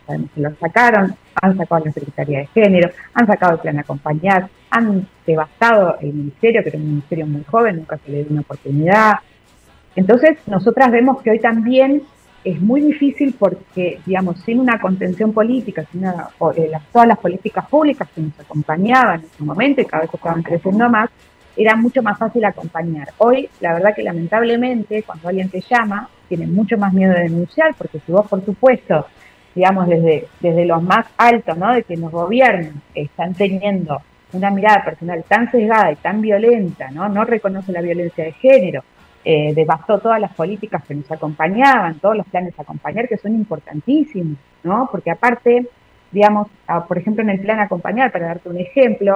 sabemos que lo sacaron, han sacado la Secretaría de Género, han sacado el Plan Acompañar, han devastado el ministerio, que era un ministerio muy joven, nunca se le dio una oportunidad. Entonces, nosotras vemos que hoy también es muy difícil porque, digamos, sin una contención política, sin una, o, eh, las, todas las políticas públicas que nos acompañaban en ese momento y cada vez estaban creciendo más, era mucho más fácil acompañar. Hoy, la verdad que lamentablemente, cuando alguien te llama, tienen mucho más miedo de denunciar, porque si vos, por supuesto, digamos, desde, desde los más altos, ¿no?, de que nos gobiernan, están teniendo una mirada personal tan sesgada y tan violenta, ¿no?, no reconoce la violencia de género, eh, devastó todas las políticas que nos acompañaban, todos los planes a acompañar, que son importantísimos, ¿no?, porque aparte, digamos, a, por ejemplo, en el plan acompañar, para darte un ejemplo,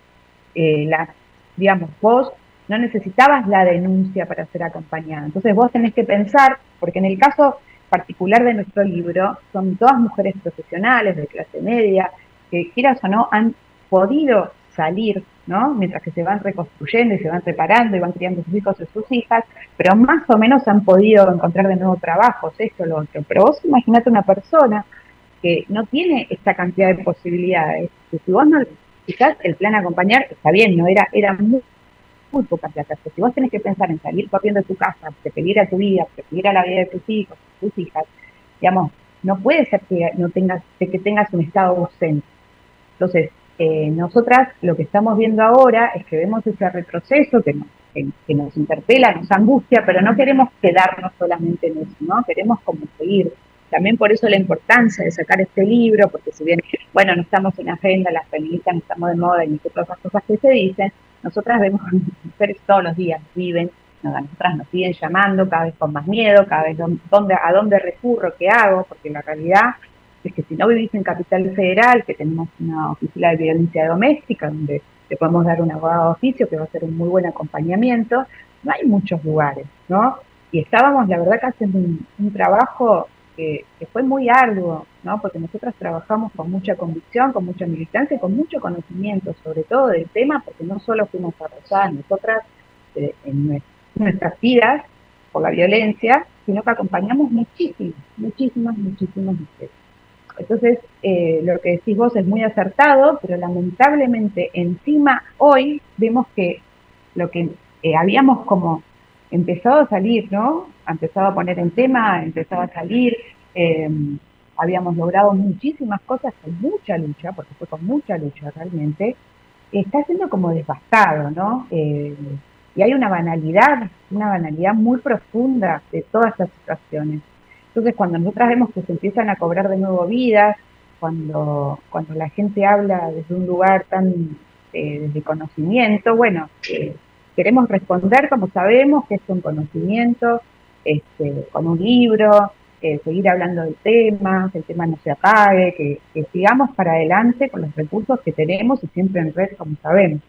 eh, la, digamos, vos no necesitabas la denuncia para ser acompañada. Entonces vos tenés que pensar, porque en el caso particular de nuestro libro, son todas mujeres profesionales de clase media, que quieras o no, han podido salir, ¿no?, mientras que se van reconstruyendo y se van preparando y van criando sus hijos y sus hijas, pero más o menos han podido encontrar de nuevo trabajos, esto, lo otro. Pero vos imaginate una persona que no tiene esta cantidad de posibilidades, que si vos no, quizás el plan acompañar, está bien, no era, era muy muy pocas placas. Si vos tenés que pensar en salir corriendo de tu casa, preferir a tu vida, preferir a la vida de tus hijos, tus hijas, digamos, no puede ser que no tengas, que tengas un estado ausente. Entonces, eh, nosotras lo que estamos viendo ahora es que vemos ese retroceso que nos, que, que nos interpela, nos angustia, pero no queremos quedarnos solamente en eso, ¿no? Queremos como seguir. También por eso la importancia de sacar este libro, porque si bien, bueno, no estamos en agenda, las feministas no estamos de moda y todas esas cosas que se dicen, nosotras vemos que las mujeres todos los días viven, a nosotras nos siguen llamando cada vez con más miedo, cada vez dónde, a dónde recurro, qué hago, porque la realidad es que si no vivís en Capital Federal, que tenemos una oficina de violencia doméstica, donde te podemos dar un abogado de oficio que va a hacer un muy buen acompañamiento, no hay muchos lugares, ¿no? Y estábamos, la verdad, que haciendo un, un trabajo que, que fue muy arduo, ¿no? Porque nosotros trabajamos con mucha convicción, con mucha militancia, con mucho conocimiento, sobre todo del tema, porque no solo fuimos arrolladas nosotras eh, en nuestras vidas por la violencia, sino que acompañamos muchísimas, muchísimas, muchísimas mujeres. Entonces, eh, lo que decís vos es muy acertado, pero lamentablemente encima hoy vemos que lo que eh, habíamos como empezado a salir, ¿no? Ha empezado a poner en tema, ha empezado a salir, eh, habíamos logrado muchísimas cosas con mucha lucha, porque fue con mucha lucha realmente, está siendo como devastado, ¿no? Eh, y hay una banalidad, una banalidad muy profunda de todas estas situaciones. Entonces, cuando nosotras vemos que se empiezan a cobrar de nuevo vidas, cuando, cuando la gente habla desde un lugar tan eh, de conocimiento, bueno, eh, queremos responder como sabemos, que es con conocimiento, este, con un libro, eh, seguir hablando del tema, que el tema no se apague, que, que sigamos para adelante con los recursos que tenemos y siempre en red como sabemos.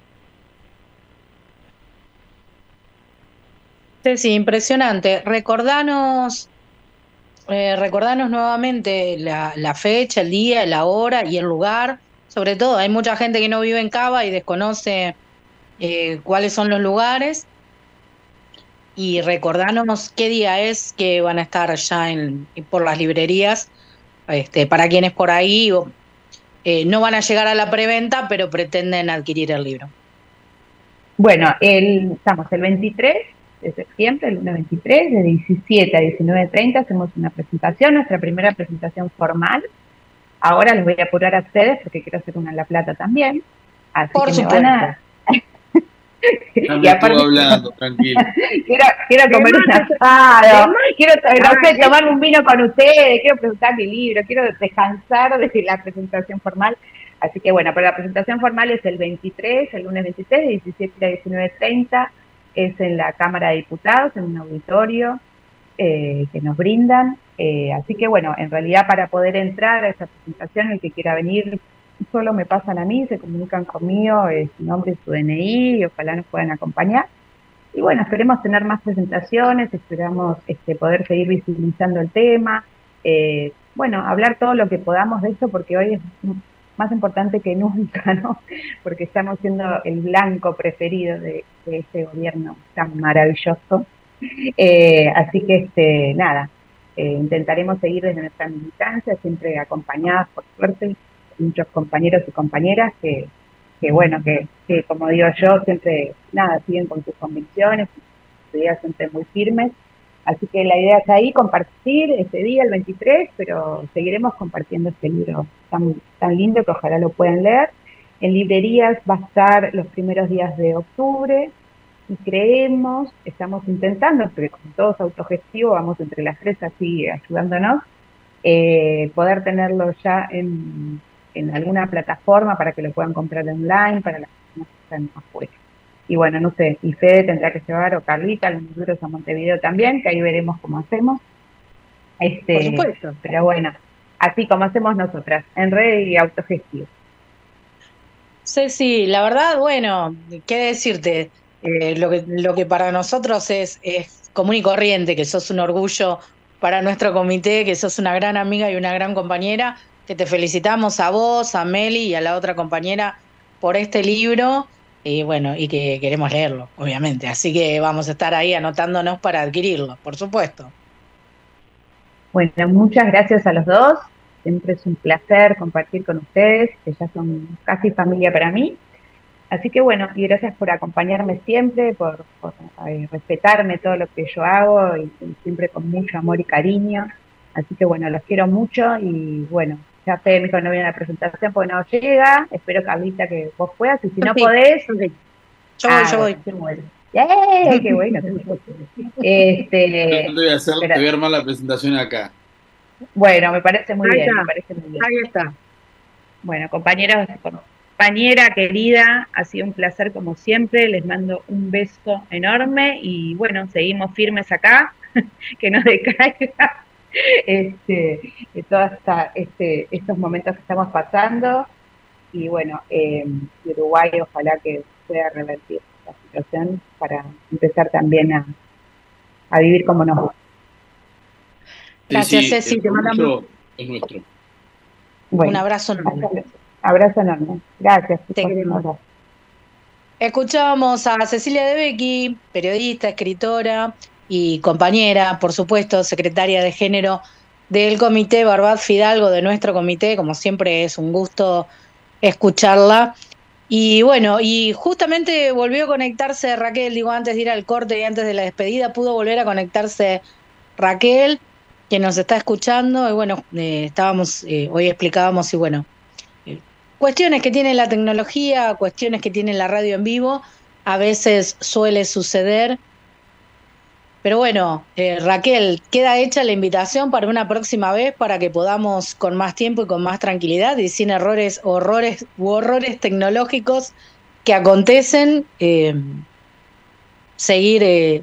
Sí, sí, impresionante. Recordanos, eh, recordanos nuevamente la, la fecha, el día, la hora y el lugar. Sobre todo, hay mucha gente que no vive en Cava y desconoce eh, cuáles son los lugares. Y recordanos qué día es que van a estar ya en, por las librerías, este, para quienes por ahí eh, no van a llegar a la preventa, pero pretenden adquirir el libro. Bueno, el, estamos el veintitrés de septiembre, el lunes veintitrés, de diecisiete a diecinueve treinta hacemos una presentación, nuestra primera presentación formal. Ahora les voy a apurar a ustedes porque quiero hacer una en La Plata también. Así Por que supuesto. me van a... Ya me estuvo hablando, tranquilo. quiero, quiero comer un asado, quiero no sé, tomar un vino con ustedes, quiero presentar mi libro, quiero descansar de la presentación formal. Así que bueno, pero la presentación formal es el veintitrés, el lunes veintitrés, de diecisiete a diecinueve treinta, es en la Cámara de Diputados, en un auditorio eh, que nos brindan. Eh, así que bueno, en realidad para poder entrar a esa presentación, el que quiera venir, solo me pasan a mí, se comunican conmigo, eh, su nombre y su D N I, y ojalá nos puedan acompañar. Y bueno, esperemos tener más presentaciones, esperamos este, poder seguir visibilizando el tema, eh, bueno, hablar todo lo que podamos de esto, porque hoy es más importante que nunca, ¿no? Porque estamos siendo el blanco preferido de, de este gobierno tan maravilloso. Eh, así que, este, nada, eh, intentaremos seguir desde nuestra militancia, siempre acompañadas, por suerte, por muchos compañeros y compañeras que, que bueno, que, que como digo yo, siempre, nada, siguen con sus convicciones, sus ideas siempre muy firmes. Así que la idea es ahí, compartir ese día, el veintitrés, pero seguiremos compartiendo este libro tan, tan lindo que ojalá lo puedan leer. En librerías va a estar los primeros días de octubre y creemos, estamos intentando, porque como todos autogestivos, vamos entre las tres así ayudándonos, eh, poder tenerlo ya en, en alguna plataforma para que lo puedan comprar online, para las personas que están afuera. Y bueno, no sé, y Fede tendrá que llevar, o Carlita, los libros a Montevideo también, que ahí veremos cómo hacemos. Este, Por supuesto. Pero bueno, así como hacemos nosotras, en red y autogestivo. Ceci, la verdad, bueno, qué decirte, eh, lo que lo que para nosotros es, es común y corriente, que sos un orgullo para nuestro comité, que sos una gran amiga y una gran compañera, que te felicitamos a vos, a Meli y a la otra compañera por este libro, y bueno, y que queremos leerlo, obviamente, así que vamos a estar ahí anotándonos para adquirirlo, por supuesto. Bueno, muchas gracias a los dos. Siempre es un placer compartir con ustedes, que ya son casi familia para mí. Así que bueno, y gracias por acompañarme siempre, por, por eh, respetarme todo lo que yo hago, y, y siempre con mucho amor y cariño. Así que bueno, los quiero mucho y bueno, ya Fede me dijo que no viene a la presentación porque no llega. Espero, Carlita, que vos puedas, y si no Sí, podés... sí. Yo Ah, voy, yo voy. bueno, qué bueno. ¡Eh! ¡Qué bueno! Este, Yo te voy a hacer, pero- te voy a armar la presentación acá. bueno, me parece muy Ahí bien, está. me parece muy bien. Ahí está. Bueno, compañeros, compañera querida, ha sido un placer como siempre, les mando un beso enorme y bueno, seguimos firmes acá, que no decaiga este, de todos este, estos momentos que estamos pasando y bueno, eh, Uruguay ojalá que pueda revertir la situación para empezar también a, a vivir como nos gusta. Gracias, Sí, Ceci, el te mandamos orgullo es nuestro. Bueno, un abrazo enorme. abrazo enorme. Gracias. Te chicos. queremos. Gracias. Escuchábamos a Cecilia De Becchi, periodista, escritora y compañera, por supuesto, secretaria de género del comité Barbat Fidalgo, de nuestro comité, como siempre es un gusto escucharla. Y bueno, y justamente volvió a conectarse Raquel, digo, antes de ir al corte y antes de la despedida, pudo volver a conectarse Raquel, que nos está escuchando, y bueno, eh, estábamos, eh, hoy explicábamos, y bueno, eh, cuestiones que tiene la tecnología, cuestiones que tiene la radio en vivo, a veces suele suceder. Pero bueno, eh, Raquel, queda hecha la invitación para una próxima vez para que podamos con más tiempo y con más tranquilidad y sin errores, horrores u horrores tecnológicos que acontecen, eh, seguir eh,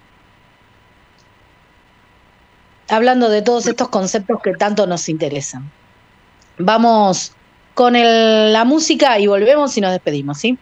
hablando de todos estos conceptos que tanto nos interesan. Vamos con el- la música y volvemos y nos despedimos, ¿sí?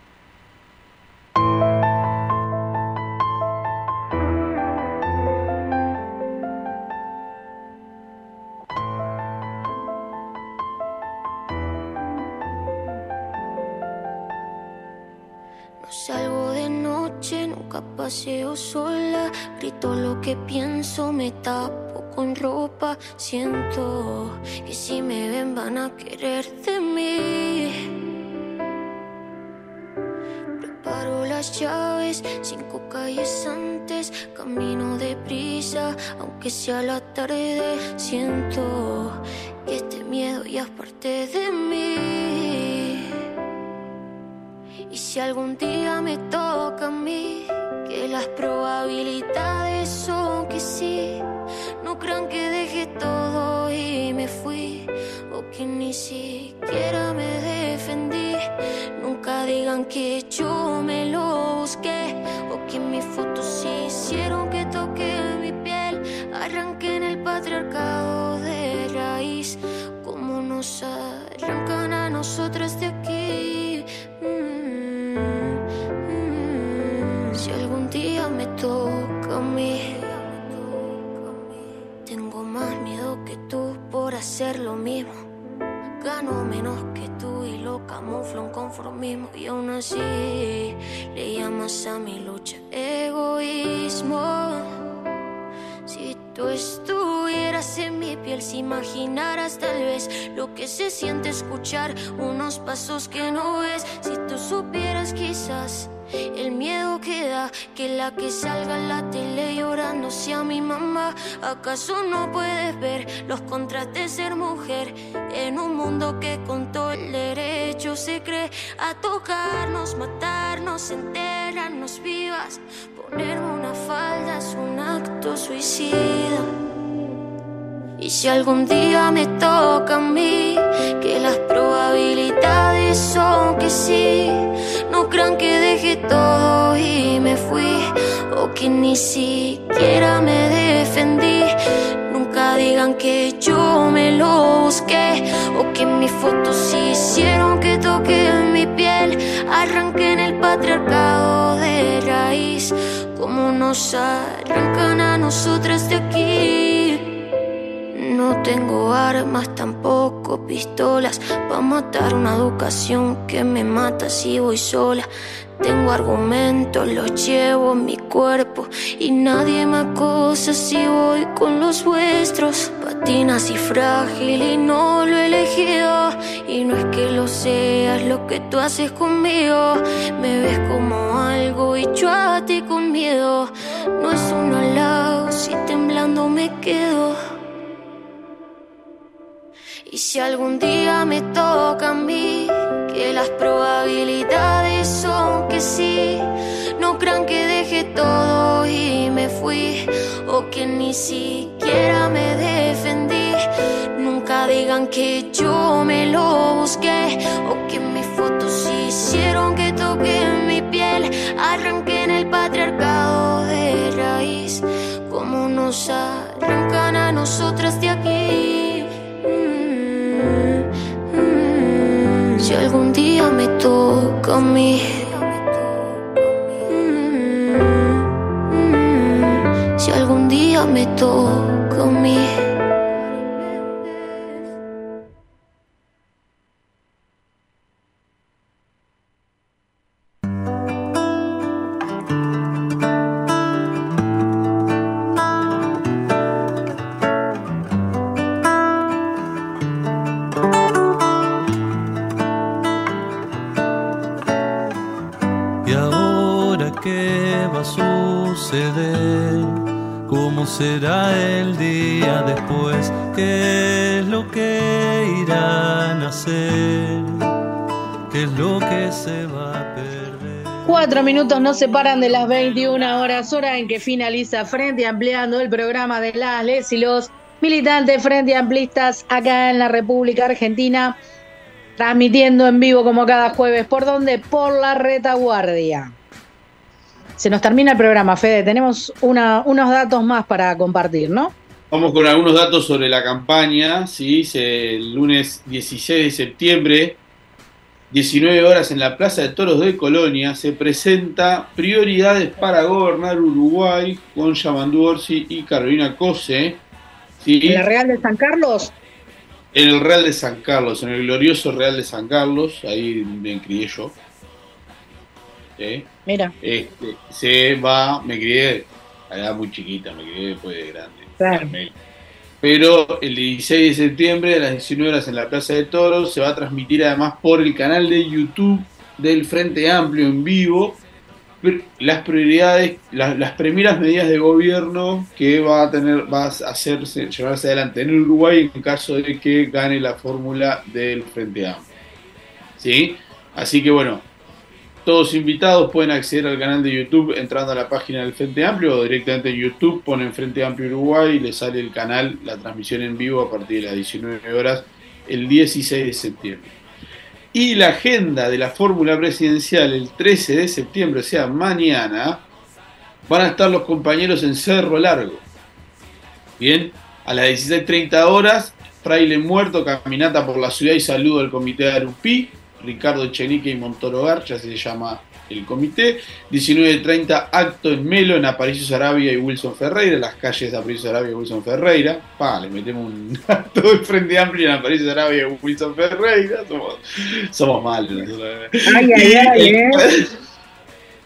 No salgo de noche, nunca paseo sola. Grito lo que pienso, me tapo con ropa. Siento que si me ven van a querer de mí. Preparo las llaves, cinco calles antes. Camino deprisa, aunque sea la tarde. Siento que este miedo ya es parte de mí. Y si algún día me toca a mí, que las probabilidades son que sí. No crean que dejé todo y me fui, o que ni siquiera me defendí. Nunca digan que yo me lo busqué, o que mis fotos hicieron que toque mi piel. Arranquen el patriarcado de raíz, como nos arrancan a nosotras de aquí. Mm, mm. Si algún día me toca a mí, tengo más miedo que tú por hacer lo mismo. Gano menos que tú y lo camuflo en conformismo. Y aún así le llamas a mi lucha egoísmo. Si tú estuvieras en mi piel, si imaginaras tal vez lo que se siente escuchar unos pasos que no ves. Si tú supieras quizás el miedo que da que la que salga en la tele llorando sea mi mamá. ¿Acaso no puedes ver los contras de ser mujer en un mundo que con todo el derecho se cree a tocarnos, matarnos, enterrarnos vivas? Ponerme una falda es un acto suicida. Y si algún día me toca a mí, que las probabilidades son que sí, no crean que dejé todo y me fui, o que ni siquiera me defendí. Nunca digan que yo me lo busqué, o que mis fotos hicieron que toque mi piel. Arranquen el patriarcado de raíz, como nos arrancan a nosotras de aquí. No tengo armas, tampoco pistolas, pa' matar una educación que me mata si voy sola. Tengo argumentos, los llevo en mi cuerpo y nadie me acosa si voy con los vuestros. Patinas y frágil y no lo he elegido, y no es que lo seas lo que tú haces conmigo. Me ves como algo y yo a ti con miedo. No es un halago si temblando me quedo. Y si algún día me toca a mí, que las probabilidades son que sí, no crean que dejé todo y me fui, o que ni siquiera me defendí. Nunca digan que yo me lo busqué, o que mis fotos hicieron que toque mi piel. Arranquen el patriarcado de raíz, como nos arrancan a nosotras de aquí. Si algún día me toca a mí, mm, mm, si algún día me toca a mí. ¿Cómo será el día después? ¿Qué es lo que irán a hacer? ¿Qué es lo que se va a perder? Cuatro minutos nos separan de las veintiuna horas, hora en que finaliza Frente Ampliando, el programa de las, les y los militantes frente amplistas acá en la República Argentina, transmitiendo en vivo como cada jueves. ¿Por dónde? Por la Retaguardia. Se nos termina el programa, Fede. Tenemos una, unos datos más para compartir, ¿no? Vamos con algunos datos sobre la campaña. ¿Sí? Se, el lunes dieciséis de septiembre, diecinueve horas en la Plaza de Toros de Colonia, se presenta Prioridades para Gobernar Uruguay con Yamandu Orsi y Carolina Cose. ¿Sí? ¿En el Real de San Carlos? En el Real de San Carlos, en el glorioso Real de San Carlos. Ahí me crié yo. ¿Sí? Mira. Este, se va, me crié, era muy chiquita, me crié después de grande. Claro. Pero el dieciséis de septiembre a las diecinueve horas en la Plaza de Toros se va a transmitir además por el canal de YouTube del Frente Amplio en vivo las prioridades, las, las primeras medidas de gobierno que va a tener, va a hacerse, llevarse adelante en el Uruguay en caso de que gane la fórmula del Frente Amplio. ¿Sí? Así que bueno, todos invitados pueden acceder al canal de YouTube entrando a la página del Frente Amplio o directamente en YouTube ponen Frente Amplio Uruguay y les sale el canal, la transmisión en vivo a partir de las diecinueve horas el dieciséis de septiembre. Y la agenda de la fórmula presidencial el trece de septiembre, o sea, mañana, van a estar los compañeros en Cerro Largo. Bien, a las dieciséis treinta horas, Fraile Muerto, caminata por la ciudad y saludo del comité de Arupí. Ricardo Echenique y Montoro Garcha, así se llama el comité. diecinueve treinta, acto en Melo, en Aparicio Saravia y Wilson Ferreira, las calles de Aparicio Saravia y Wilson Ferreira. Pa, le metemos un acto del Frente Amplio en Aparicio Saravia y Wilson Ferreira. Somos, somos malos. Ay, ay, ay, eh.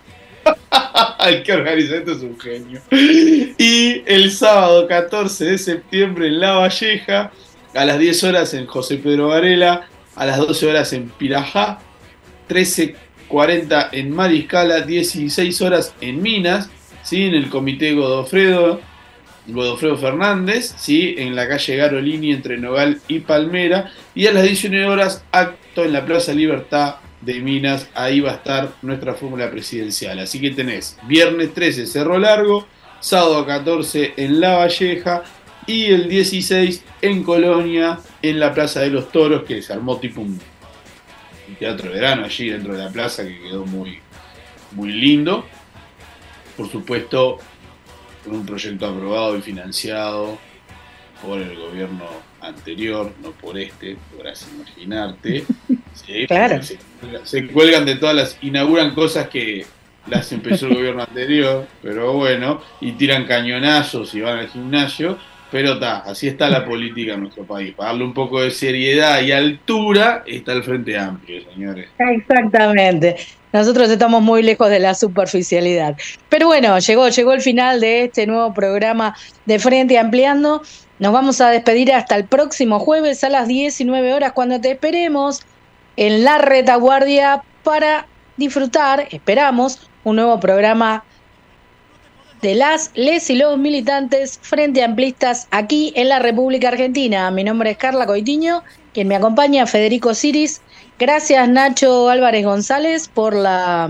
El que organiza esto es un genio. Y el sábado catorce de septiembre en La Valleja, a las diez horas en José Pedro Varela, a las doce horas en Pirajá, trece cuarenta en Mariscala, dieciséis horas en Minas, ¿sí? En el Comité Godofredo, Godofredo Fernández, ¿sí? En la calle Garolini entre Nogal y Palmera, y a las diecinueve horas acto en la Plaza Libertad de Minas. Ahí va a estar nuestra fórmula presidencial. Así que tenés viernes trece Cerro Largo, sábado catorce en La Valleja y el dieciséis en Colonia, en la Plaza de los Toros, que se armó tipo un teatro de verano allí dentro de la plaza, que quedó muy, muy lindo. Por supuesto, con un proyecto aprobado y financiado por el gobierno anterior, no por este, podrás imaginarte. ¿Sí? Claro. Se, se cuelgan de todas las, inauguran cosas que las empezó el gobierno anterior, pero bueno, y tiran cañonazos y van al gimnasio, pero está, así está la política en nuestro país. Para darle un poco de seriedad y altura está el Frente Amplio, señores. Exactamente. Nosotros estamos muy lejos de la superficialidad. Pero bueno, llegó, llegó el final de este nuevo programa de Frente Ampliando. Nos vamos a despedir hasta el próximo jueves a las diecinueve horas, cuando te esperemos en la retaguardia para disfrutar, esperamos, un nuevo programa de las, les y los militantes Frente Amplistas aquí en la República Argentina. Mi nombre es Carla Coitiño, quien me acompaña, Federico Siris. Gracias, Nacho Álvarez González, por la,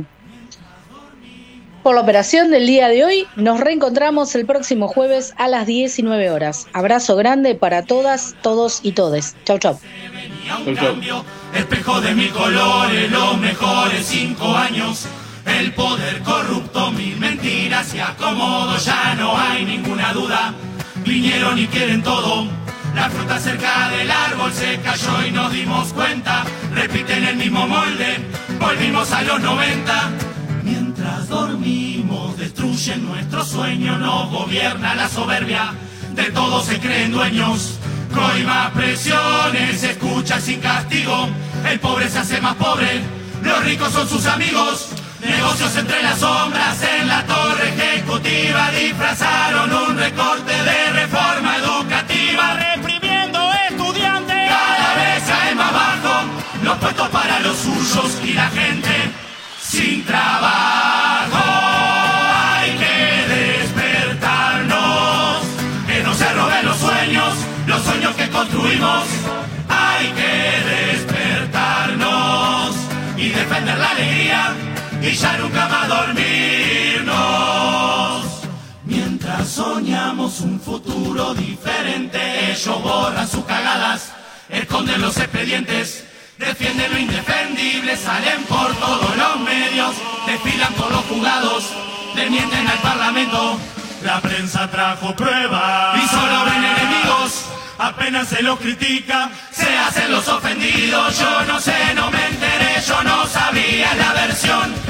por la operación del día de hoy. Nos reencontramos el próximo jueves a las diecinueve horas. Abrazo grande para todas, todos y todes. Chau, chau. Un cambio, espejo de mil colores, los mejores cinco años. El poder corrupto, mil mentiras y acomodo, ya no hay ninguna duda. Vinieron y quieren todo. La fruta cerca del árbol se cayó y nos dimos cuenta. Repiten el mismo molde, volvimos a los noventa. Mientras dormimos, destruyen nuestro sueño. Nos gobierna la soberbia, de todos se creen dueños. Coima presiones, se escucha sin castigo. El pobre se hace más pobre, los ricos son sus amigos. Negocios entre las sombras, en la torre ejecutiva disfrazaron un recorte de reforma educativa. Reprimiendo estudiantes, cada vez caen más bajo los puestos para los suyos y la gente sin trabajo. Hay que despertarnos, que no se roben los sueños, los sueños que construimos. Hay que despertarnos y defender la alegría y ya nunca más dormirnos. Mientras soñamos un futuro diferente, ellos borran sus cagadas, esconden los expedientes, defienden lo indefendible, salen por todos los medios, desfilan por los juzgados, le mienten al parlamento. La prensa trajo pruebas y solo ven enemigos, apenas se los critica, se hacen los ofendidos. Yo no sé, no me enteré, yo no sabía la versión.